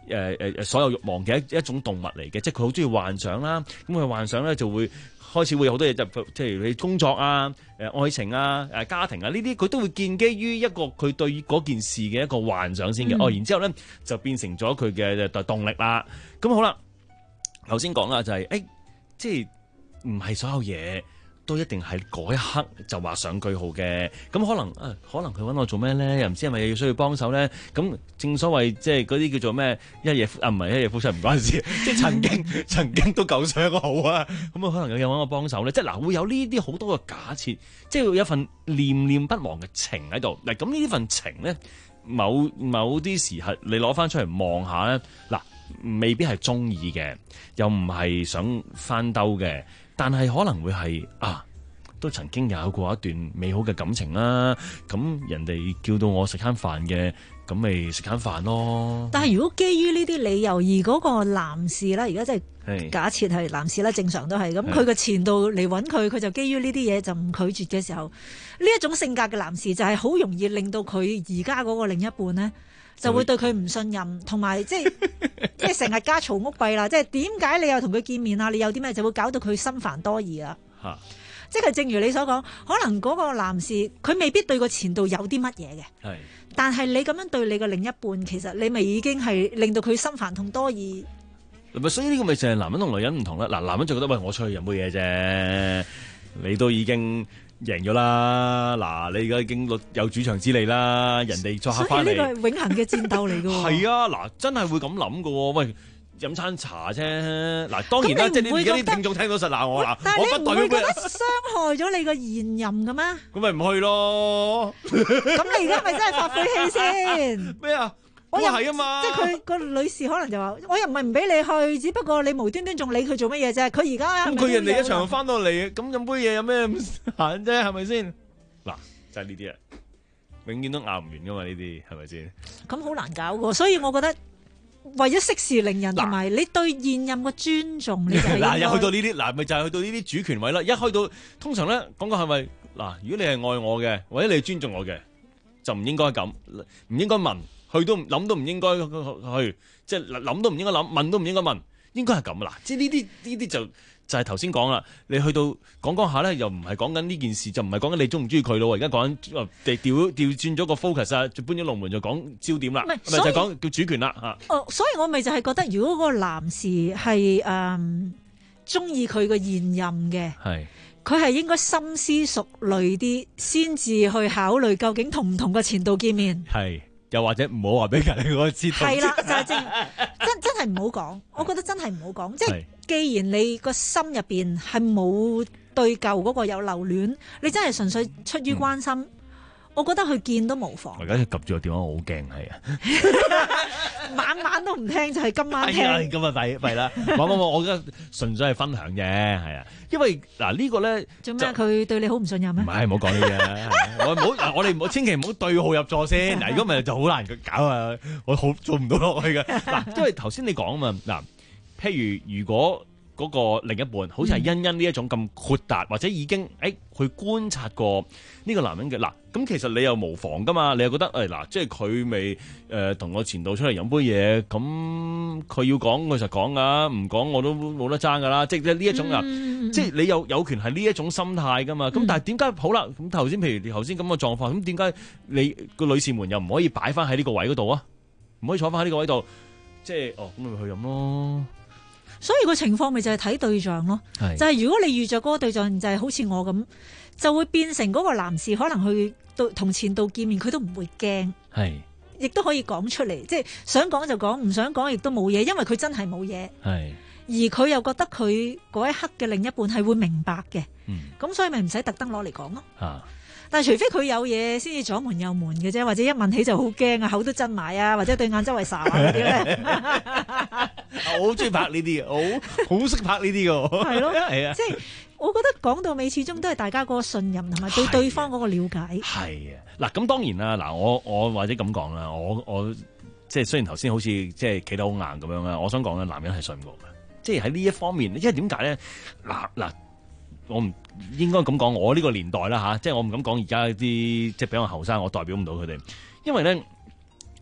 誒誒所有慾望嘅一一種動物嚟嘅，即係佢好中意幻想啦。咁佢幻想咧就會開始會有好多嘢，就即係你工作啊、誒愛情啊、誒家庭啊呢啲，佢都會建基於一個佢對嗰件事嘅一個幻想先嘅。嗯、哦，然之後咧就變成咗佢嘅動力啦。咁好啦，頭先講啦就係、是、誒、欸，即係唔係所有嘢都一定係嗰一刻就畫上句號嘅，咁可能啊，可能佢揾我做咩咧？又唔知係咪要需要幫手咧？咁正所謂即係嗰啲叫做咩一夜啊，唔係一夜夫妻唔關事，即係曾經曾經都夠上一個好啊！咁啊，可能有人揾我幫手咧，即係嗱會有呢啲好多嘅假設，即係有一份念念不忘嘅情喺度。嗱，咁呢啲份情咧，某某啲時刻你攞翻出嚟望下咧，嗱未必係中意嘅，又唔係想翻兜嘅。但係可能會係啊，都曾經有過一段美好嘅感情啦。咁人哋叫到我食餐飯嘅，咁咪食餐飯咯。 但係如果基於呢啲理由，而嗰個男士啦，而家即係假設係男士啦，正常都係咁，佢個前度嚟揾佢，佢就基於呢啲嘢就唔拒絕嘅時候，呢一種性格嘅男士就係好容易令到佢而家嗰個另一半呢，就會對佢唔信任，同埋即係即係成日家嘈屋閉啦。即係點解你又同佢見面啊？你有啲咩就會搞到佢心煩多疑啊？ 嚇！ 即係正如你所講，可能嗰個男士佢未必對個前度有啲乜嘢嘅， 係。 但係你咁樣對你嘅另一半，其實你咪已經係令到佢心煩同多疑。 咪所以呢個咪就係男人同女人唔同啦。嗱，男人就覺得喂，我出去飲杯嘢啫，你都已經贏咗啦，嗱，你而家已經有主場之利啦，人哋作客翻嚟， 所以呢個係永恆嘅戰鬥嚟㗎喎。 係啊，嗱，真係會咁諗㗎喎，喂，飲餐茶啫，嗱，當然啦，即係你而家啲聽眾聽到實鬧我啦， 但係你唔會覺得我傷害咗你個現任嘅咩？ 咁咪唔去咯。 咁你而家咪真係發晦氣先？ 咩啊？我又係啊嘛， 即係佢個女士可能就話：我又唔係唔俾你去，只不過你無端端仲理佢做乜嘢啫？佢而家咁佢人哋一場翻到嚟，咁飲杯嘢有咩咁閒啫？係咪先？嗱，就係呢啲啊，永遠都拗唔完噶嘛，呢啲係咪先？ 咁好難搞㗎，所以我覺得為咗息事寧人同埋你對現任嘅尊重，你就係嗱，又去到呢啲，嗱，咪就係去到呢啲主權位啦。一去到通常咧，講講係咪嗱？如果你係愛我嘅，或者你係尊重我嘅，就唔應該咁，唔應該問。去都諗都唔應該去，即係諗都唔應該諗，問都唔應該問，應該係咁啦。即係呢啲呢啲就就係頭先講啦。你去到講講下咧，又唔係講緊呢件事，就唔係講緊你中唔中意佢咯。而家講緊地調調轉咗個 focus 啊，就搬咗龍門就講焦點啦，咪就係講叫主權啦嚇。 哦，所以我咪就係覺得，如果個男士係誒中意佢個現任嘅，係佢係應該深思熟慮啲，先至去考慮究竟同唔同個前度見面。係。 又或者唔好話俾人哋我知道， 係啦，就係、是、真真真係唔好講。我覺得真係唔好講。即係既然你個心入邊係冇對舊嗰個有留戀，你真係純粹出於關心。嗯我覺得佢見都無妨。 我而家及住個電話，我好驚係啊！ 晚晚都唔聽，就係、是、今晚聽。 咁啊弊弊啦！冇冇冇，我而家純粹係分享啫，係啊。因為嗱、這個、呢個咧做咩？佢對你好唔信任咩？ 唔係，唔好講呢啲啊！我唔好，我哋唔好，千祈唔好對號入座先。嗱，如果唔係就好難搞啊！我好做唔到落去嘅。嗱，因為頭先你講啊嘛，嗱，譬如如果。嗰個另一半好似係欣欣呢一種咁豁達，或者已經誒、欸、去觀察過呢個男人嘅嗱，咁其實你又無妨噶嘛，你又覺得誒嗱、欸，即係佢未誒同我前度出嚟飲杯嘢，咁佢要講佢實講噶，唔講我都冇得爭噶啦，即係呢一種啊，嗯、即係你有有權係呢一種心態噶嘛，咁、嗯、但係點解好啦？咁頭先譬如你頭先咁嘅狀況，咁點解你個女士們又唔可以擺翻喺呢個位嗰度啊？唔可以坐翻喺呢個位度，即係哦咁咪去飲咯。 所以個情況咪就係睇對象咯，就係、是、如果你遇着嗰個對象就係好似我咁，就會變成嗰個男士可能去到同前度見面，佢都唔會驚，係，亦都可以講出嚟，即係想講就講，唔想講亦都冇嘢，因為佢真係冇嘢，係，而佢又覺得佢嗰一刻嘅另一半係會明白嘅，嗯，咁所以咪唔使特登攞嚟講咯，啊。但係除非佢有嘢先至左門右門嘅啫，或者一問起就好驚啊，口都震埋啊，或者對眼周圍睄啊嗰啲咧。 我好中意拍呢啲嘅，好好識拍呢啲嘅。係咯，係啊， 即係我覺得講到尾，始終都係大家嗰個信任同埋對對方嗰個了解。 係啊，嗱咁當然啦，嗱我我或者咁講啦，我我即係雖然頭先好似即係企得好硬咁樣啦，我想講咧，男人係信我嘅，即係喺呢一方面，因為點解咧？嗱嗱。我唔應該咁講，我呢個年代啦吓，即係我唔敢講而家啲即係比較後生，我代表唔到佢哋。因為咧，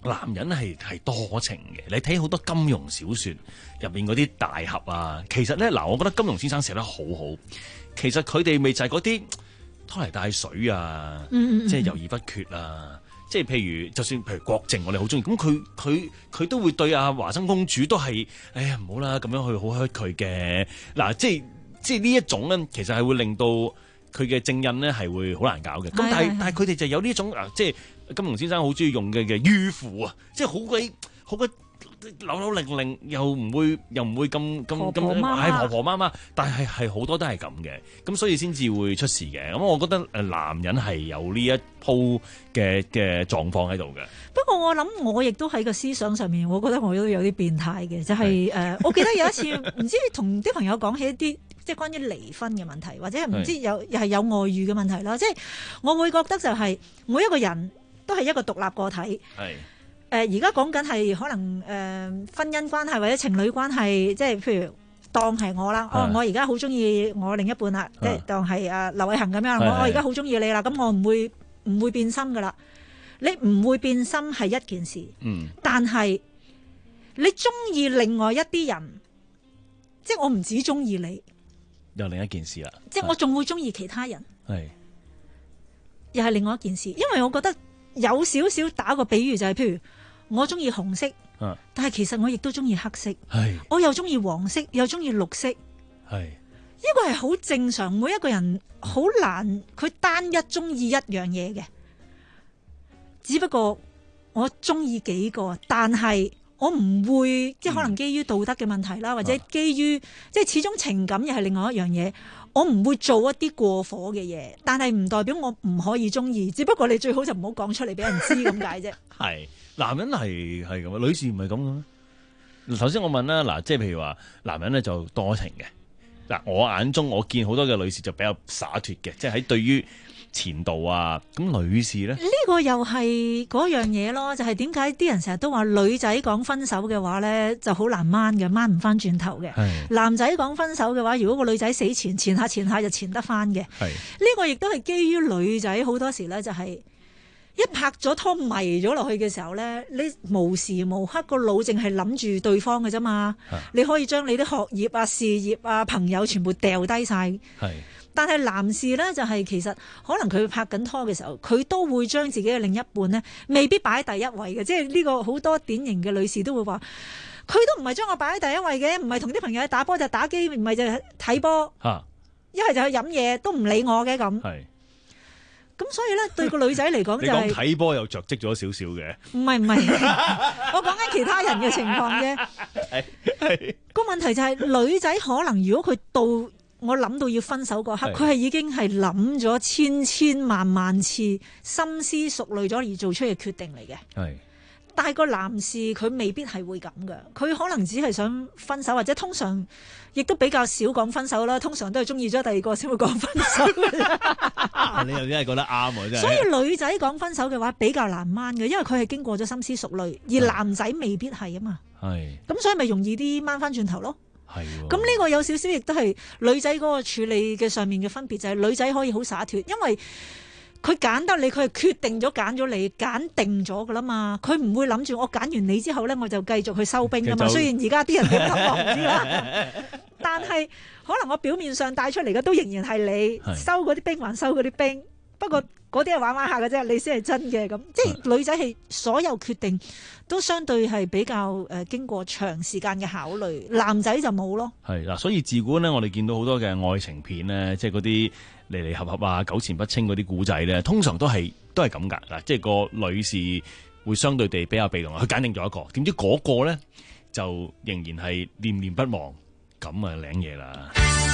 男人係係多情嘅。你睇好多金庸小説入面嗰啲大俠啊，其實咧嗱，我覺得金庸先生寫得好好。其實佢哋咪就係嗰啲拖泥帶水啊， 嗯嗯嗯即係猶豫不決啊。即係譬如，就算譬如郭靖，我哋好中意，咁佢佢佢都會對阿華生公主都係，哎呀唔好啦，咁樣去好 hurt 佢嘅。嗱，即係即係呢一種咧，其實係會令到佢嘅正印咧係會好難搞嘅。咁但係但係佢哋就有呢種啊，即係金庸先生好中意用嘅嘅迂腐啊，即係好鬼好鬼扭扭擰擰，又唔會又唔會咁咁咁係婆婆媽媽，但係係好多都係咁嘅，咁所以先至會出事嘅。咁我覺得誒男人係有呢一鋪嘅嘅狀況喺度嘅。 不過我諗我亦都喺個思想上面，我覺得我都有啲變態嘅，就係、是、誒、呃，我記得有一次唔知同啲朋友講起一啲即係關於離婚嘅問題，或者係唔知有又係有外遇嘅問題啦。即係我會覺得就係每一個人都係一個獨立個體。係。誒而家講緊係可能誒、呃、婚姻關係或者情侶關係，即係譬如當係我啦，哦我而家好中意我另一半啦，即係當係誒劉偉恒咁樣，我我而家好中意你啦，咁我唔會唔會變心噶啦，你唔會變心係一件事，嗯，但係你中意另外一啲人，即係我唔止中意你， 又另一件事啦， 即係我仲會中意其他人， 係又係另外一件事，因為我覺得有少少打個比喻就係譬如。我中意紅色，啊、但係其實我亦都中意黑色，我又中意黃色，又中意綠色，係呢個係好正常。每一個人好難佢單一中意一樣嘢嘅，只不過我中意幾個，但係我唔會、嗯、即係可能基於道德嘅問題啦，或者基於、啊、即係始終情感又係另外一樣嘢，我唔會做一啲過火嘅嘢，但係唔代表我唔可以中意，只不過你最好就唔好講出嚟俾人知咁解啫。 係。男人係係咁啊，女士唔係咁嘅咩？頭先我問啦，嗱，即係譬如話，男人咧就多情嘅。嗱，我眼中我見好多嘅女士就比較灑脫嘅，即係喺對於前度啊。咁女士咧，呢個又係嗰樣嘢咯，就係點解啲人成日都話女仔講分手嘅話咧就好難掹嘅，掹唔翻轉頭嘅。男仔講分手嘅話，如果個女仔死纏，纏下纏下就纏得翻嘅。係呢個亦都係基於女仔好多時咧就係、是。一拍咗拖迷咗落去嘅時候咧，你無時無刻個腦淨係諗住對方嘅啫嘛。你可以將你啲學業啊、事業啊、朋友全部掉低晒。係，但係男士咧就係、是、其實可能佢拍緊拖嘅時候，佢都會將自己嘅另一半咧未必擺喺第一位嘅。即係呢個好多典型嘅女士都會話，佢都唔係將我擺喺第一位嘅，唔係同啲朋友去打波就打機，唔係就睇波，一係就去飲嘢，都唔理我嘅咁。咁所以咧，對個女仔嚟講就係、是、 睇波又着跡咗少少嘅。 唔係唔係，我講緊其他人嘅情況啫。個問題就係、是、女仔可能如果佢到我諗到要分手嗰刻，佢係已經係諗咗千千萬萬次，深思熟慮咗而做出嘅決定嚟嘅。係。但係個男士佢未必係會咁嘅，佢可能只係想分手，或者通常亦都比較少講分手啦。通常都係中意咗第二個先會講分手嘅。 你又真係覺得啱喎，真係。 所以女仔講分手嘅話比較難掹嘅，因為佢係經過咗深思熟慮，而男仔未必係啊嘛。係。咁所以咪容易啲掹翻轉頭咯。係。咁呢個有少少亦都係女仔嗰個處理嘅上面嘅分別，就係、是、女仔可以好灑脫，因為佢揀得你，佢係決定咗揀咗你，揀定咗噶啦嘛。佢唔會諗住我揀完你之後咧，我就繼續去收兵噶嘛。雖然而家啲人點諗我唔知啦，但係可能我表面上帶出嚟嘅都仍然係你收嗰啲兵還收嗰啲兵。不過嗰啲係玩玩下嘅啫，你先係真嘅咁。即係女仔係所有決定都相對係比較誒、呃、經過長時間嘅考慮，男仔就冇咯。係嗱，所以自古呢，我哋見到好多嘅愛情片呢，即係嗰啲離離合合啊、糾纏不清嗰啲古仔咧，通常都係都係咁噶嗱，即係個女士會相對地比較被動，佢揀定咗一個，點知嗰個咧就仍然係念念不忘，咁啊領嘢啦。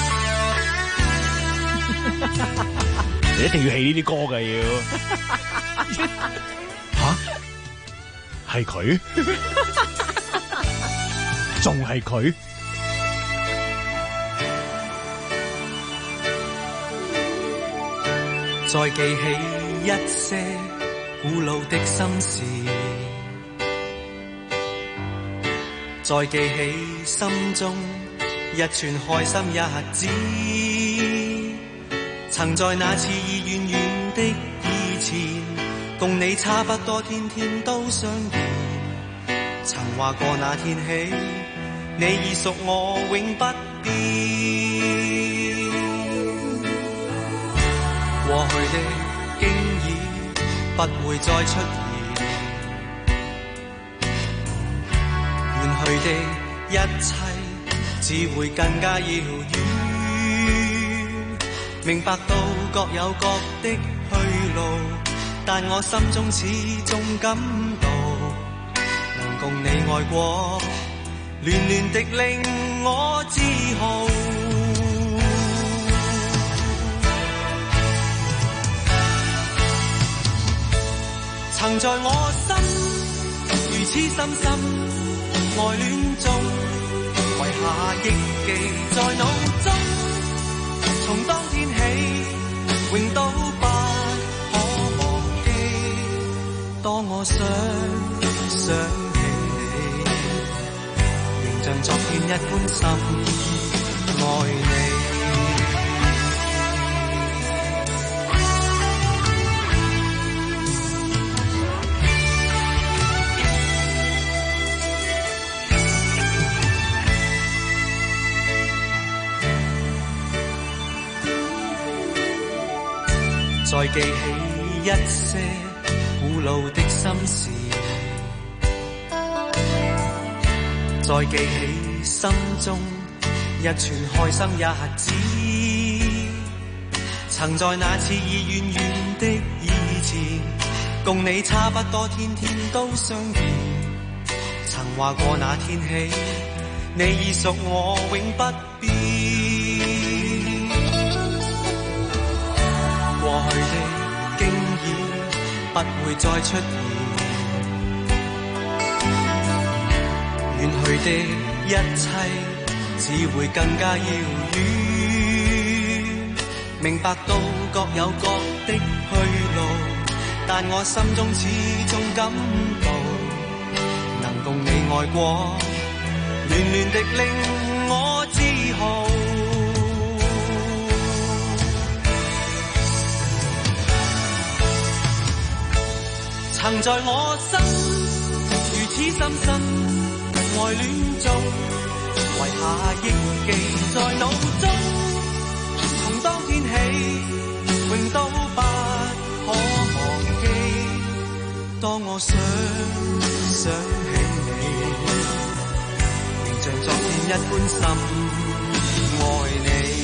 你一定要起呢啲歌噶要吓，係佢，仲係佢。 再記起一些古老的心事，再記起心中一串開心日子，曾在那次已遠遠的以前，共你差不多天天都相見。 曾話過那天起，你已屬我永不變。過去的經已不會再出現，遠去的一切只會更加遙遠。明白到各有各的去路，但我心中始終感到，能共你愛過，暖暖的令我自豪。曾在我心如此深深愛戀中，遺下憶記在腦中，從當天起永都不可忘記。當我想想起你，仍像昨天一般深愛你。再記起一些古老的心事，再記起心中一串開心日子。曾在那次已遠遠的以前，共你差不多天天都相見。曾話過那天起，你已屬我永不變。過去的經已不會再出現，遠去的一切只會更加遙遠。明白到各有各的去路，但我心中始終感到，能共你愛過，暖暖的令我自豪。曾在我心如此深深愛戀中，遺下憶記在腦中，從當天起永都不可忘記。當我想想起你，仍像昨天一般深愛你。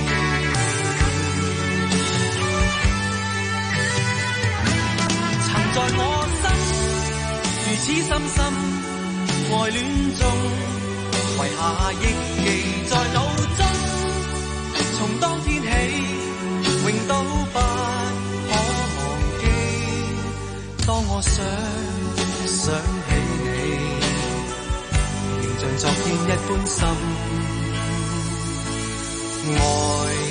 在我心如此深深愛戀中，遺下憶記在腦中，從當天起永都不可忘記。當我想想起你，仍像昨天一般深愛。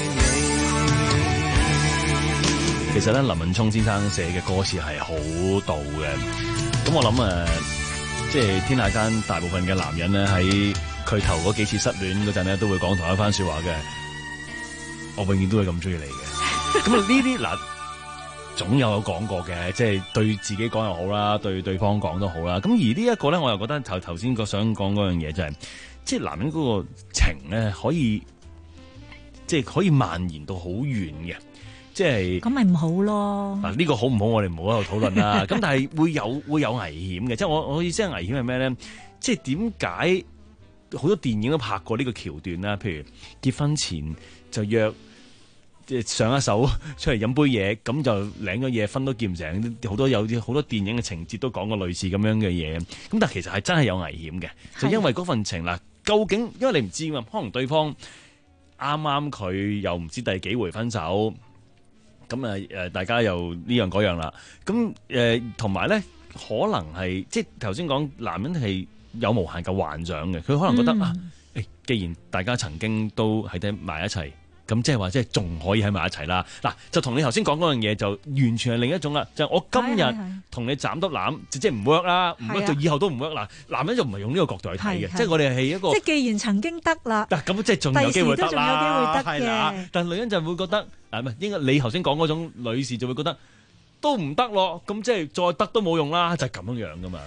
其實咧，林敏聰先生寫嘅歌詞係好到嘅。咁我諗誒、呃，即係天下間大部分嘅男人咧，喺佢頭嗰幾次失戀嗰陣咧，都會講同一番説話嘅。我永遠都係咁中意你嘅。咁啊，呢啲嗱，總有有講過嘅，即係對自己講又好啦，對對方講都好啦。咁而呢一個咧，我又覺得頭頭先個想講嗰樣嘢就係、是，即係男人嗰個情咧，可以即係可以蔓延到好遠嘅。即係咁咪唔好咯。 嗱，呢個好唔好我哋唔好喺度討論啦。咁但係會有會有危險嘅。即係我我意思係危險係咩咧？即係點解好多電影都拍過呢個橋段啦？譬如結婚前就約即係上一手出嚟飲杯嘢，咁就領咗嘢分都見唔成。好多有啲好多電影嘅情節都講過類似咁樣嘅嘢。咁但係其實係真係有危險嘅，就因為嗰份情嗱，究竟因為你唔知嘛，可能對方啱啱佢又唔知第幾回分手。咁啊誒，大家又呢樣嗰樣啦。咁誒，同埋咧，可能係即係頭先講，男人係有無限嘅幻想嘅。佢可能覺得、嗯、啊，誒，既然大家曾經都喺得埋一齊，咁即係話即係仲可以喺埋一齊啦。嗱，就同你頭先講嗰樣嘢就完全係另一種啦。就係、我今日同你斬得攬，即係唔 work 啦，唔 work 就以後都唔 work 啦。男人就唔係用呢個角度去睇嘅，即係我哋係一個即係既然曾經得啦， 嗱咁即係仲有機會得啦， 係啦。 但係女人就會覺得。啊，唔係應該你頭先講嗰種女士就會覺得都唔得咯，咁即係再得都冇用啦，就係、是、咁樣樣噶嘛，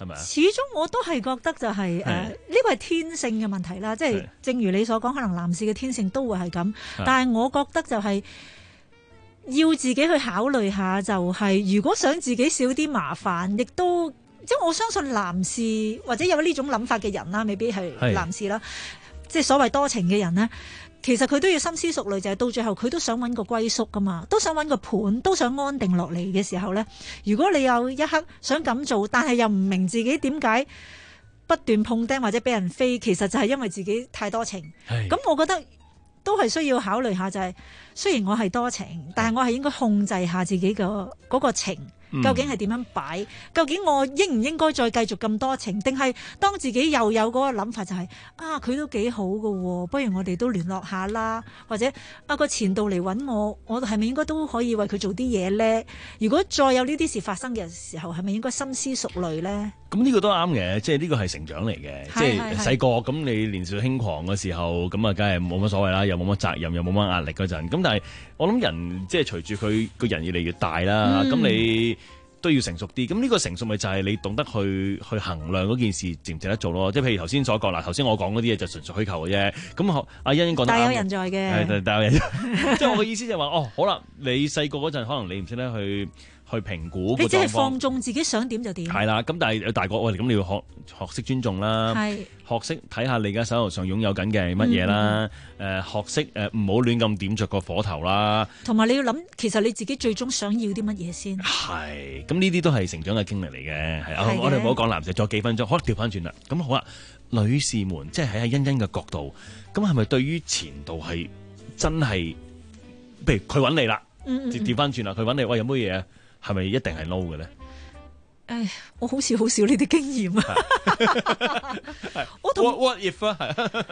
係咪啊？ 始終我都係覺得就係誒呢個係天性嘅問題啦，即係正如你所講，可能男士嘅天性都會係咁，但係我覺得就係要自己去考慮下，就係如果想自己少啲麻煩，亦都即係我相信男士或者有呢種諗法嘅人啦，未必係男士啦，即係所謂多情嘅人呢。其實佢都要深思熟慮，就係到最後佢都想揾個歸宿噶嘛，都想揾個伴，都想安定落嚟嘅時候呢，如果你有一刻想咁做，但係又唔明自己點解不斷碰釘或者俾人飛，其實就係因為自己太多情。咁我覺得都係需要考慮下，就係雖然我係多情，但係我係應該控制下自己個嗰個情。究竟係點樣擺？究竟我應唔應該再繼續咁多情？定係當自己又有嗰個諗法、就係，就係啊佢都幾好㗎喎，不如我哋都聯絡下啦。或者啊個前度嚟揾我，我係咪應該都可以為佢做啲嘢呢？如果再有呢啲事發生嘅時候，係咪應該深思熟慮呢？ 咁呢個都啱嘅，即係呢個係成長嚟嘅，即係細個咁你年少輕狂嘅時候，咁啊梗係冇乜所謂啦，又冇乜責任，又冇乜壓力嗰陣。咁但係我諗人即係隨住佢個人越嚟越大啦，咁、嗯、你都要成熟啲。咁呢個成熟咪就係你懂得去去衡量嗰件事值唔值得做咯。即係譬如頭先所講啦，頭先我講嗰啲嘢就純屬虛構嘅啫。咁阿欣欣講得啱， 大有人在嘅， 係大有人在。即係我嘅意思就係話，哦，好啦，你細個嗰陣可能你唔識得去。去評估個狀況， 你只係放縱自己想點就點。 係啦，咁但係大個喂，咁你要學學識尊重啦，學識睇下你而家手頭上擁有緊嘅係乜嘢啦，誒、嗯呃、學識誒唔好亂咁點着個火頭啦。同埋你要諗，其實你自己最終想要啲乜嘢先。係，咁呢啲都係成長嘅經歷嚟嘅。係啊，我哋唔好講男士，再幾分鐘，可能調翻轉啦。咁好啦，女士們，即係喺阿欣欣嘅角度，咁係咪對於前度係真係，譬如佢揾你啦，調翻轉啦，佢揾你，喂有乜嘢啊？係咪一定係 no 嘅咧？唉，我好似好少呢啲經驗啊！我同 what, what if 啊？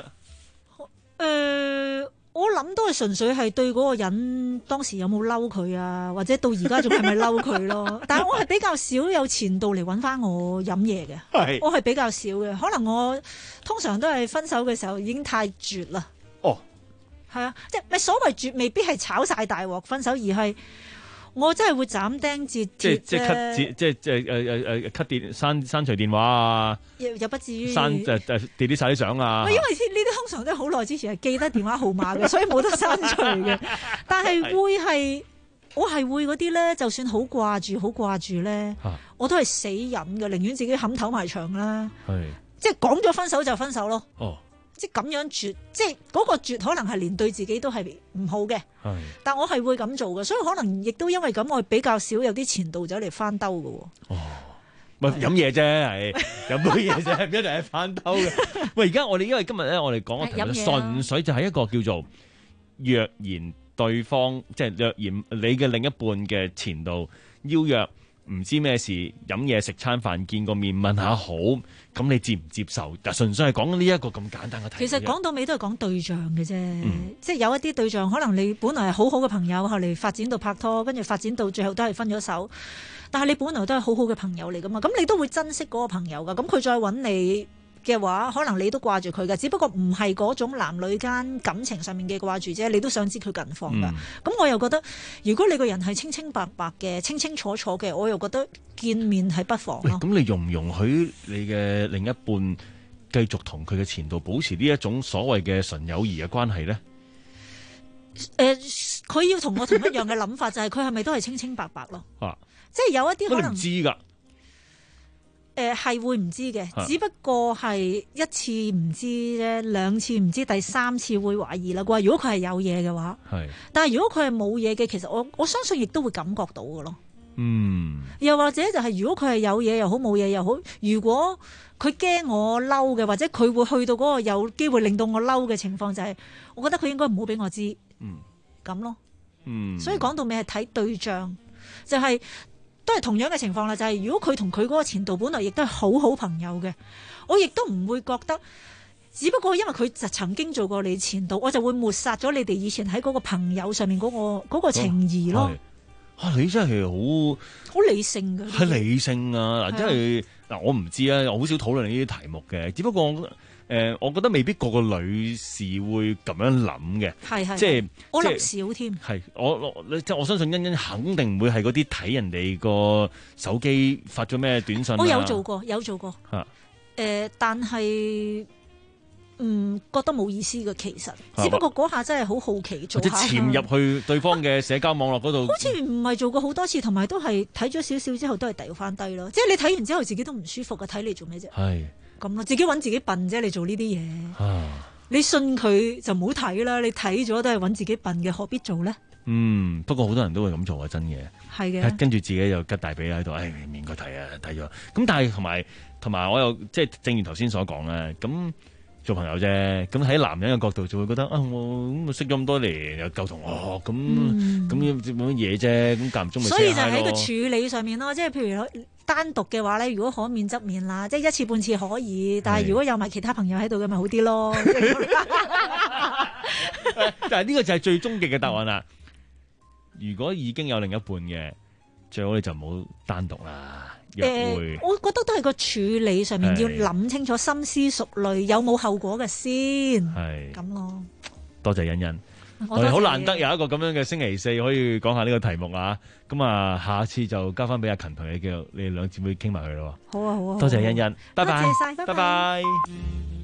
誒，我諗都係純粹係對嗰個人當時有冇嬲佢啊，或者到而家仲係咪嬲佢咯？但係我係比較少有前度嚟揾翻我飲嘢嘅，我係比較少嘅。可能我通常都係分手嘅時候已經太絕啦。哦，係啊，即係咪所謂絕未必係炒晒大鑊分手，而係。我真係會斬釘截鐵，即係即係 cut 即係即係誒誒誒 cut 電刪刪除電話啊，又又不至於刪誒誒 delete 晒啲相啊。因為呢啲通常都係好耐之前係記得電話號碼嘅，所以冇得刪除嘅。但係會係我係會嗰啲咧，就算好掛住好掛住咧，我都係死忍嘅，寧願自己冚頭埋牆啦。係即係講咗分手就分手咯。哦。即係咁樣絕，即係嗰個絕可能係連對自己都係唔好嘅。係，但我係會咁做嘅，所以可能亦都因為咁，我比較少有啲前度走嚟翻兜嘅。哦，咪飲嘢啫，係飲杯嘢啫，唔一定係翻兜嘅。喂，而家我哋因為今日咧，我哋講嘅題目純粹就係一個叫做若然對方，即係若然你嘅另一半嘅前度邀約。唔知咩事，飲嘢食餐飯見個面問下好，咁你接唔接受？但純粹係講呢一個咁簡單嘅題。其實講到尾都係講對象嘅啫，嗯、即係有一啲對象可能你本來係好好嘅朋友，後嚟發展到拍拖，跟住發展到最後都係分咗手。但係你本來都係好好嘅朋友嚟噶嘛，咁你都會珍惜嗰個朋友噶。咁佢再揾你嘅話，可能你都掛住佢嘅，只不過唔係嗰種男女間感情上面嘅掛住啫，你都想知佢近況噶。咁、嗯、我又覺得，如果你個人係清清白白嘅、清清楚楚嘅，我又覺得見面係不妨咯。咁你容唔容許你嘅另一半繼續同佢嘅前度保持呢一種所謂嘅純友誼嘅關係呢？誒、呃，佢要同我同一樣嘅諗法，就係佢係咪都係清清白白咯？啊、即係有一啲可能唔知噶。誒係會唔知嘅，只不過係一次唔知啫，兩次唔知，第三次會懷疑啦啩。如果佢係有嘢嘅話，係。但係如果佢係冇嘢嘅，其實我我相信亦都會感覺到嘅咯。嗯。又或者就係如果佢係有嘢又好，冇嘢又好，如果佢驚我嬲嘅，或者佢會去到嗰個有機會令到我嬲嘅情況，就係我覺得佢應該唔好俾我知。嗯。咁咯。嗯。所以講到尾係睇對象，就係、是。都係同樣嘅情況啦，就係、是、如果佢同佢嗰個前度本來亦都係好好朋友嘅，我亦都唔會覺得，只不過因為佢就曾經做過你前度，我就會抹殺咗你哋以前喺嗰個朋友上面嗰、那個嗰、那個情誼咯。 啊，你真係好好理性嘅， 係理性啊！嗱，即係嗱，我唔知啊，我好少討論呢啲題目嘅，只不過誒、呃，我覺得未必個個女士會咁樣諗嘅， 係係， 即係我諗少添。 係我我即係我相信欣欣肯定唔會係嗰啲睇人哋個手機發咗咩短信、啊。 我有做過，有做過。嚇、啊，誒、呃，但係。嗯，覺得冇意思嘅，其實，只不過嗰下真係好好奇做下。或者潛入去對方嘅社交網絡嗰度。 好似唔係做過好多次，同埋都係睇咗少少之後都係掉翻低咯。即係你睇完之後自己都唔舒服嘅，睇嚟做咩啫？係咁咯，自己揾自己笨啫。你做呢啲嘢，啊、你信佢就唔好睇啦。你睇咗都係揾自己笨嘅，何必做咧？ 嗯，不過好多人都會咁做啊，真嘅。係嘅，跟住自己又吉大髀喺度，唉，唔應該睇啊，睇咗。咁但係同埋同埋，我又即係正如頭先所講咧，咁。做朋友啫，咁喺男人嘅角度就會覺得啊，我咁識咗咁多年又舊同學，咁咁冇乜嘢啫，咁間唔中咪。 所以就喺個處理上面咯，即係譬如單獨嘅話咧，如果可免則免啦，即係一次半次可以，但係如果有埋其他朋友喺度嘅咪好啲咯。 但係呢個就係最終極嘅答案啦。如果已經有另一半嘅，最好你就唔好單獨啦。誒、呃， 我覺得都係個處理上面要諗清楚，深思熟慮，有冇後果嘅先，係咁咯。 多謝欣欣，我哋好難得有一個咁樣嘅星期四可以講下呢個題目啊。咁啊，下次就交翻俾阿勤同你叫你哋兩姊妹傾埋佢咯。 好啊，好啊， 多謝欣欣，拜拜， 多謝晒，拜拜。 拜拜。